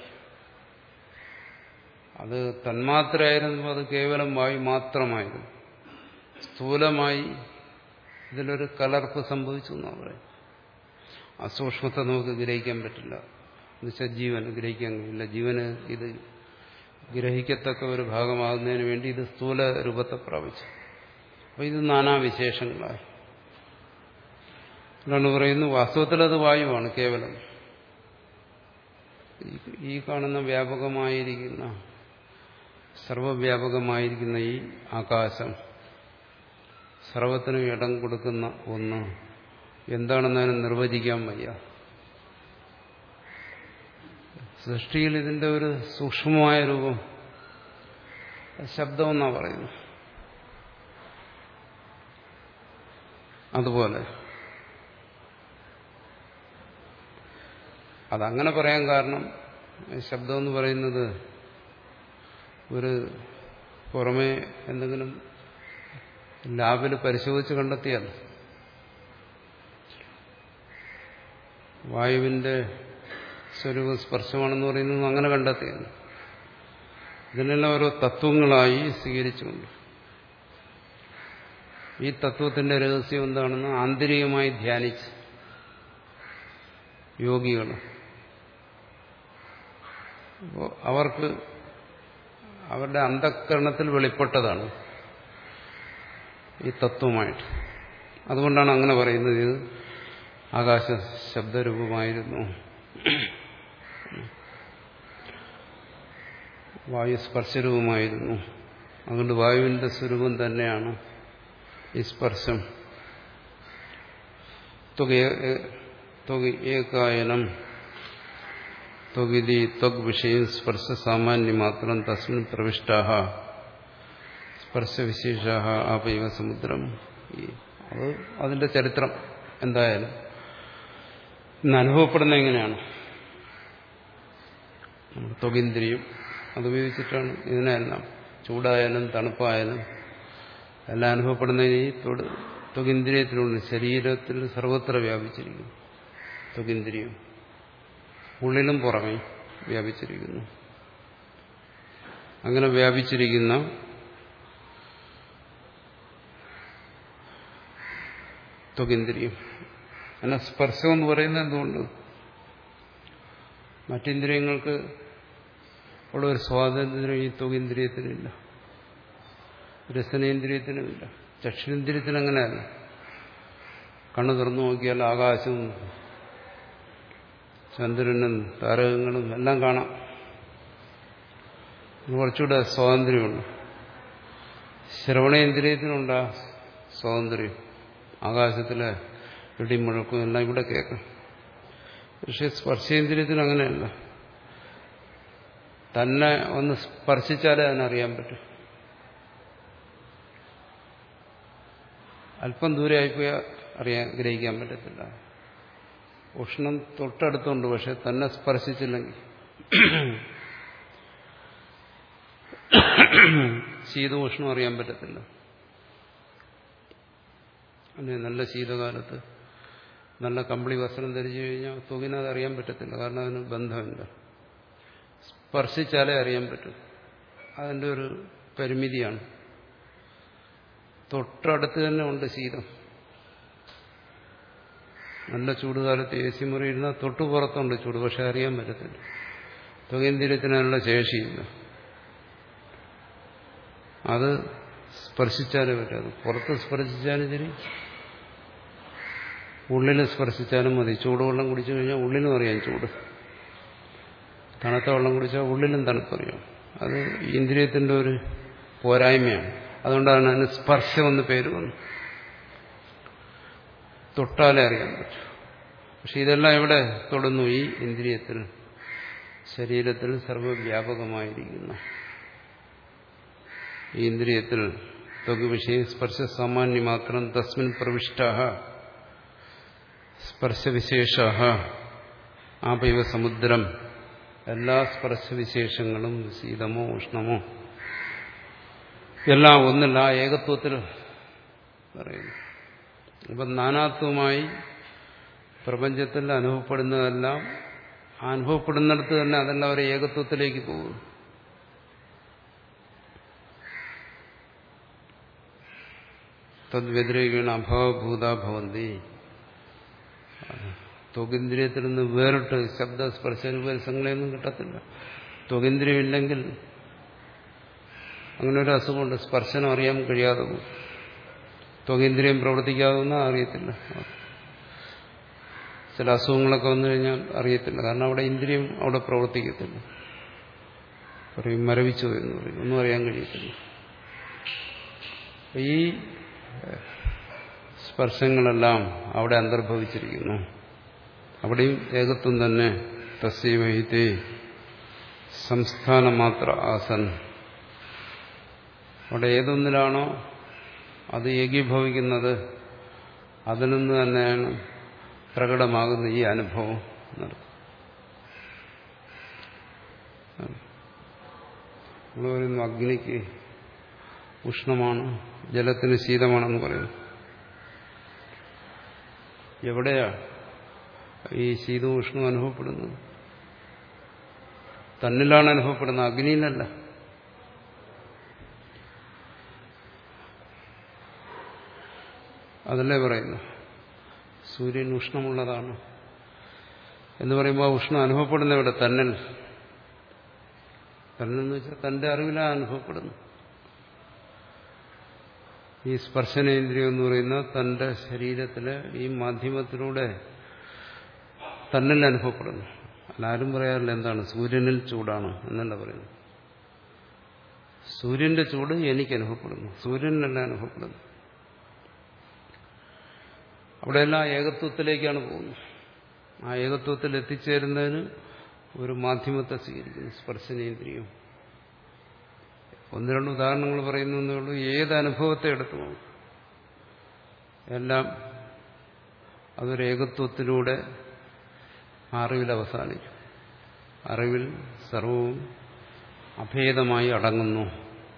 അത് തന്മാത്രയായിരുന്നപ്പോൾ അത് കേവലം വായു മാത്രമായിരുന്നു. സ്ഥൂലമായി ഇതിലൊരു കലർപ്പ് സംഭവിച്ചു എന്നാണ് പറയുന്നത്. ആ സൂക്ഷ്മത്തെ നമുക്ക് ഗ്രഹിക്കാൻ പറ്റില്ല. എന്നുവെച്ചാൽ ജീവൻ ഗ്രഹിക്കാൻ കഴിയില്ല. ജീവന് ഇത് ഗ്രഹിക്കത്തക്ക ഒരു ഭാഗമാകുന്നതിന് വേണ്ടി ഇത് സ്ഥൂല രൂപത്തെ പ്രാപിച്ചു. അപ്പോൾ ഇത് നാനാവിശേഷങ്ങളായി. അതാണ് പറയുന്നു, വാസ്തവത്തിൽ അത് വായുവാണ് കേവലം. ഈ കാണുന്ന വ്യാപകമായിരിക്കുന്ന, സർവവ്യാപകമായിരിക്കുന്ന ഈ ആകാശം, സർവത്തിനും ഇടം കൊടുക്കുന്ന ഒന്ന് എന്താണെന്ന് അതിനെ നിർവചിക്കാൻ വയ്യ. സൃഷ്ടിയിൽ ഇതിന്റെ ഒരു സൂക്ഷ്മമായ രൂപം ശബ്ദമെന്നാ പറയുന്നു. അതുപോലെ അതങ്ങനെ പറയാൻ കാരണം, ശബ്ദം എന്ന് പറയുന്നത് ഒരു പുറമേ എന്തെങ്കിലും ലാബിൽ പരിശോധിച്ച് കണ്ടെത്തിയല്ല. വായുവിന്റെ സ്വരൂപ സ്പർശമാണെന്ന് പറയുന്നത് അങ്ങനെ കണ്ടെത്തിയല്ല. ഇതിനെല്ലാം ഓരോ തത്വങ്ങളായി സ്വീകരിച്ചുകൊണ്ട് ഈ തത്വത്തിന്റെ രഹസ്യം എന്താണെന്ന് ആന്തരികമായി ധ്യാനിച്ച് യോഗികൾ, അപ്പോൾ അവർക്ക് അവരുടെ അന്ധഃകരണത്തിൽ വെളിപ്പെട്ടതാണ് ഈ തത്വമായിട്ട്. അതുകൊണ്ടാണ് അങ്ങനെ പറയുന്നത്, ഇത് ആകാശ ശബ്ദരൂപമായിരുന്നു, വായു സ്പർശരൂപമായിരുന്നു. അതുകൊണ്ട് വായുവിന്റെ സ്വരൂപം തന്നെയാണ് ഈ സ്പർശം. ഏകായനം ത്വഗിതി ത്വഗ് വിഷയം സ്പർശ സാമാന്യമാത്രം തസ്മിൻ പ്രവിഷ്ടാഹ സ്പർശവിശേഷാഹ ആപൈവ സമുദ്രം. അത് അതിന്റെ ചരിത്രം എന്തായാലും ഇന്ന് അനുഭവപ്പെടുന്ന എങ്ങനെയാണ്, നമ്മുടെ ത്വഗിന്ദ്രിയം അതുപയോഗിച്ചിട്ടാണ് ഇതിനെല്ലാം, ചൂടായാലും തണുപ്പായാലും എല്ലാം അനുഭവപ്പെടുന്ന ഈ ത്വഗിന്ദ്രിയത്തിലുണ്ട്. ശരീരത്തിൽ സർവത്ര വ്യാപിച്ചിരിക്കുന്നു ത്വഗിന്ദ്രിയം, ഉള്ളിലും പുറമേ വ്യാപിച്ചിരിക്കുന്നു. അങ്ങനെ വ്യാപിച്ചിരിക്കുന്ന ത്വഗിന്ദ്രിയം, അങ്ങനെ സ്പർശം എന്ന് പറയുന്നത് എന്തുകൊണ്ട്? മറ്റിന്ദ്രിയങ്ങൾക്ക് ഉള്ള ഒരു സ്വാതന്ത്ര്യം ഈ ത്വഗിന്ദ്രിയത്തിനില്ല, രസനേന്ദ്രിയത്തിനുമില്ല. ചക്ഷുരേന്ദ്രിയത്തിന് അങ്ങനെയല്ല. കണ്ണു തുറന്നു നോക്കിയാൽ ആകാശവും ചന്ദ്രനും താരകങ്ങളും എല്ലാം കാണാം. കുറച്ചുകൂടെ സ്വാതന്ത്ര്യമുണ്ട്. ശ്രവണേന്ദ്രിയത്തിനുണ്ടാ സ്വാതന്ത്ര്യം, ആകാശത്തിലെ ഇടിമുഴക്കും എല്ലാം ഇവിടെ കേൾക്കാം. പക്ഷെ സ്പർശേന്ദ്രിയത്തിന് അങ്ങനെയല്ല. തന്നെ ഒന്ന് സ്പർശിച്ചാലേ അതിനറിയാൻ പറ്റും. അല്പം ദൂരെ ആയിപ്പോയാൽ അറിയാൻ ഗ്രഹിക്കാൻ പറ്റത്തില്ല. ഉഷ്ണം തൊട്ടടുത്തുണ്ട്, പക്ഷെ തന്നെ സ്പർശിച്ചില്ലെങ്കിൽ ശീതം ഉഷ്ണം അറിയാൻ പറ്റത്തില്ല. അല്ലെ, നല്ല ശീതകാലത്ത് നല്ല കമ്പിളി വസ്ത്രം ധരിച്ചു കഴിഞ്ഞാൽ ത്വകിനത് അറിയാൻ പറ്റത്തില്ല, കാരണം അതിന് ബന്ധമില്ല. സ്പർശിച്ചാലേ അറിയാൻ പറ്റും. അതിൻ്റെ ഒരു പരിമിതിയാണ്. തൊട്ടടുത്ത് തന്നെ ഉണ്ട് ശീതം. നല്ല ചൂടുകാലത്ത് എ സി മുറി ഇരുന്നാൽ തൊട്ടു പുറത്തുണ്ട് ചൂട്, പക്ഷെ അറിയാൻ പറ്റത്തില്ല. ത്വകേന്ദ്രിയത്തിനുള്ള ശേഷിയില്ല. അത് സ്പർശിച്ചാലേ പറ്റും. പുറത്ത് സ്പർശിച്ചാലും ശരി, ഉള്ളിൽ സ്പർശിച്ചാലും മതി. ചൂടുവെള്ളം കുടിച്ചു കഴിഞ്ഞാൽ ഉള്ളിലും അറിയാം ചൂട്. തണുത്ത വെള്ളം കുടിച്ചാൽ ഉള്ളിലും തണുപ്പറിയാം. അത് ഇന്ദ്രിയത്തിന്റെ ഒരു പോരായ്മയാണ്. അതുകൊണ്ടാണ് അതിന് സ്പർശം എന്ന് പേര് വന്നു. തൊട്ടാലേ അറിയാൻ പറ്റും. പക്ഷെ ഇതെല്ലാം എവിടെ തൊടുന്നു? ഈ ഇന്ദ്രിയത്തിൽ, ശരീരത്തിൽ സർവവ്യാപകമായിരിക്കുന്ന ഈ ഇന്ദ്രിയത്തിൽ ത്വഗ് വിഷയം സ്പർശ സാമാന്യ മാത്രം തസ്മിൻ പ്രവിഷ്ടാഹ സ്പർശവിശേഷ ആപൈവ സമുദ്രം, എല്ലാ സ്പർശവിശേഷങ്ങളും ശീതമോ ഉഷ്ണമോ എല്ലാം ഒന്നില്ല, ആ ഏകത്വത്തിൽ പറയുന്നു. അപ്പം നാനാത്വമായി പ്രപഞ്ചത്തിൽ അനുഭവപ്പെടുന്നതെല്ലാം അനുഭവപ്പെടുന്നിടത്ത് തന്നെ അതെല്ലാം ഒരു ഏകത്വത്തിലേക്ക് പോകുന്നു. തദ്വ്യതിരേകേണ അഭാവഭൂത ഭവന്തി. ത്വകിന്ദ്രിയത്തിൽ നിന്ന് വേറിട്ട് ശബ്ദ സ്പർശരൂപരസങ്ങളെയൊന്നും കിട്ടത്തില്ല. ത്വകിന്ദ്രിയം ഇല്ലെങ്കിൽ അങ്ങനെ ഒരു അസുഖമുണ്ട്, സ്പർശനം അറിയാൻ കഴിയാതെ പോകും. ത്വകിന്ദ്രിയം പ്രവർത്തിക്കാതെന്ന് അറിയത്തില്ല. ചില അസുഖങ്ങളൊക്കെ വന്നു കഴിഞ്ഞാൽ അറിയത്തില്ല, കാരണം അവിടെ ഇന്ദ്രിയം അവിടെ പ്രവർത്തിക്കത്തില്ല. പറയും മരവിച്ചു എന്ന് പറയും, ഒന്നും അറിയാൻ കഴിയത്തില്ല. ഈ സ്പർശങ്ങളെല്ലാം അവിടെ അന്തർഭവിച്ചിരിക്കുന്നു. അവിടെയും ഏകത്വം തന്നെ. തസ്യൈവൈതേ സംസ്ഥാനമാത്ര ആസൻ. അവിടെ ഏതൊന്നിലാണോ അത് ഏകീഭവിക്കുന്നത് അതിൽ നിന്ന് തന്നെയാണ് പ്രകടമാകുന്ന ഈ അനുഭവം നടത്തും. നമ്മൾ പറയുന്നു അഗ്നിക്ക് ഉഷ്ണമാണ്, ജലത്തിന് ശീതമാണെന്ന് പറയുന്നു. എവിടെയാ ഈ ശീതവും ഉഷ്ണവും അനുഭവപ്പെടുന്നത്? തന്നിലാണ് അനുഭവപ്പെടുന്നത്, അഗ്നിയിലല്ല. അതല്ലേ പറയുന്നു സൂര്യൻ ഉഷ്ണമുള്ളതാണ് എന്ന് പറയുമ്പോൾ ഉഷ്ണം അനുഭവപ്പെടുന്ന ഇവിടെ തന്നിൽ. തന്നെന്ന് വെച്ചാൽ തന്റെ അറിവിലാണ് അനുഭവപ്പെടുന്നു. ഈ സ്പർശനേന്ദ്രിയം എന്ന് പറയുന്ന തന്റെ ശരീരത്തിലെ ഈ മാധ്യമത്തിലൂടെ തന്നിൽ അനുഭവപ്പെടുന്നു. എല്ലാവരും പറയാറില്ല എന്താണ് സൂര്യനിൽ ചൂടാണ് എന്നല്ല പറയുന്നു. സൂര്യന്റെ ചൂട് എനിക്ക് അനുഭവപ്പെടുന്നു, സൂര്യനല്ല അനുഭവപ്പെടുന്നു. അവിടെയെല്ലാം ഏകത്വത്തിലേക്കാണ് പോകുന്നത്. ആ ഏകത്വത്തിൽ എത്തിച്ചേരുന്നതിന് ഒരു മാധ്യമത്തെ സ്വീകരിക്കുന്നു, സ്പർശനേന്ദ്രിയം. ഒന്ന് രണ്ട് ഉദാഹരണങ്ങൾ പറയുന്നു എന്നേ ഉള്ളൂ. ഏത് അനുഭവത്തെ എടുത്തു പോകും എല്ലാം അതൊരു ഏകത്വത്തിലൂടെ അറിവിൽ അവസാനിക്കും. അറിവിൽ സർവവും അഭേദമായി അടങ്ങുന്നു.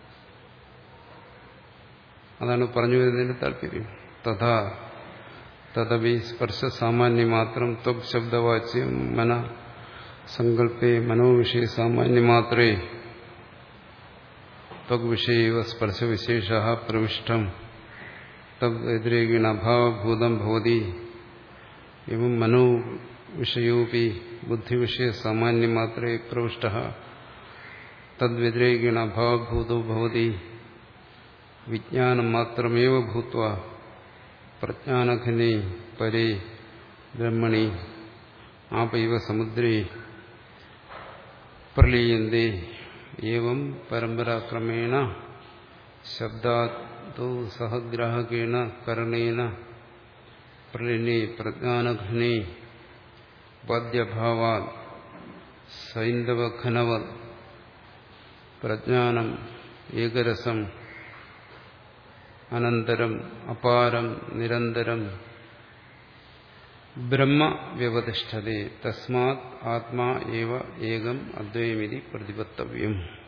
അതാണ് പറഞ്ഞു വരുന്നതിന്റെ താല്പര്യം. തഥാ തദപി സ്പർശ സാമാന്യമാത്രം ത്വക് ശബ്ദവാച്യം മന സങ്കല്പേ മനോവിഷയ സാമാന്യമാത്രേ ത്വക് വിഷയൈവ സ്പർശവിശേഷ പ്രവിഷ്ടം തദ് വ്യതിരേകേണ അഭാവഭൂതം ഭവതി എവം മനോവിഷയോപി ബുദ്ധിവിഷയ സാമാന്യമാത്രേ പ്രവിഷ്ടഃ തദ് വ്യതിരേകേണ അഭാവഭൂതോ ഭവതി വിജ്ഞാനം മാത്രമേവ ഭൂത്വാ പ്രജ്ഞാനഘനെ പരേ ബ്രഹ്മണി ആപൈവ സമുദ്രേ പ്രലീയന്തേ ഏവം പരമ്പരാക്രമേണ ശബ്ദാദോ സഹഗ്രാഹകേണ കരണേന പ്രലീനേ പ്രജ്ഞാനഘനെ ബാധ്യഭാവാത് സൈന്ധവഘനവത് പ്രജ്ഞാനം ഏകരസം അനന്തരം അപാരം നിരന്തരം ബ്രഹ്മ വ്യവതിഷ്ഠതേ തസ്മാത് ആത്മാ ഏവ ഏകം അദ്വയമിതി പ്രതിപത്തവ്യം.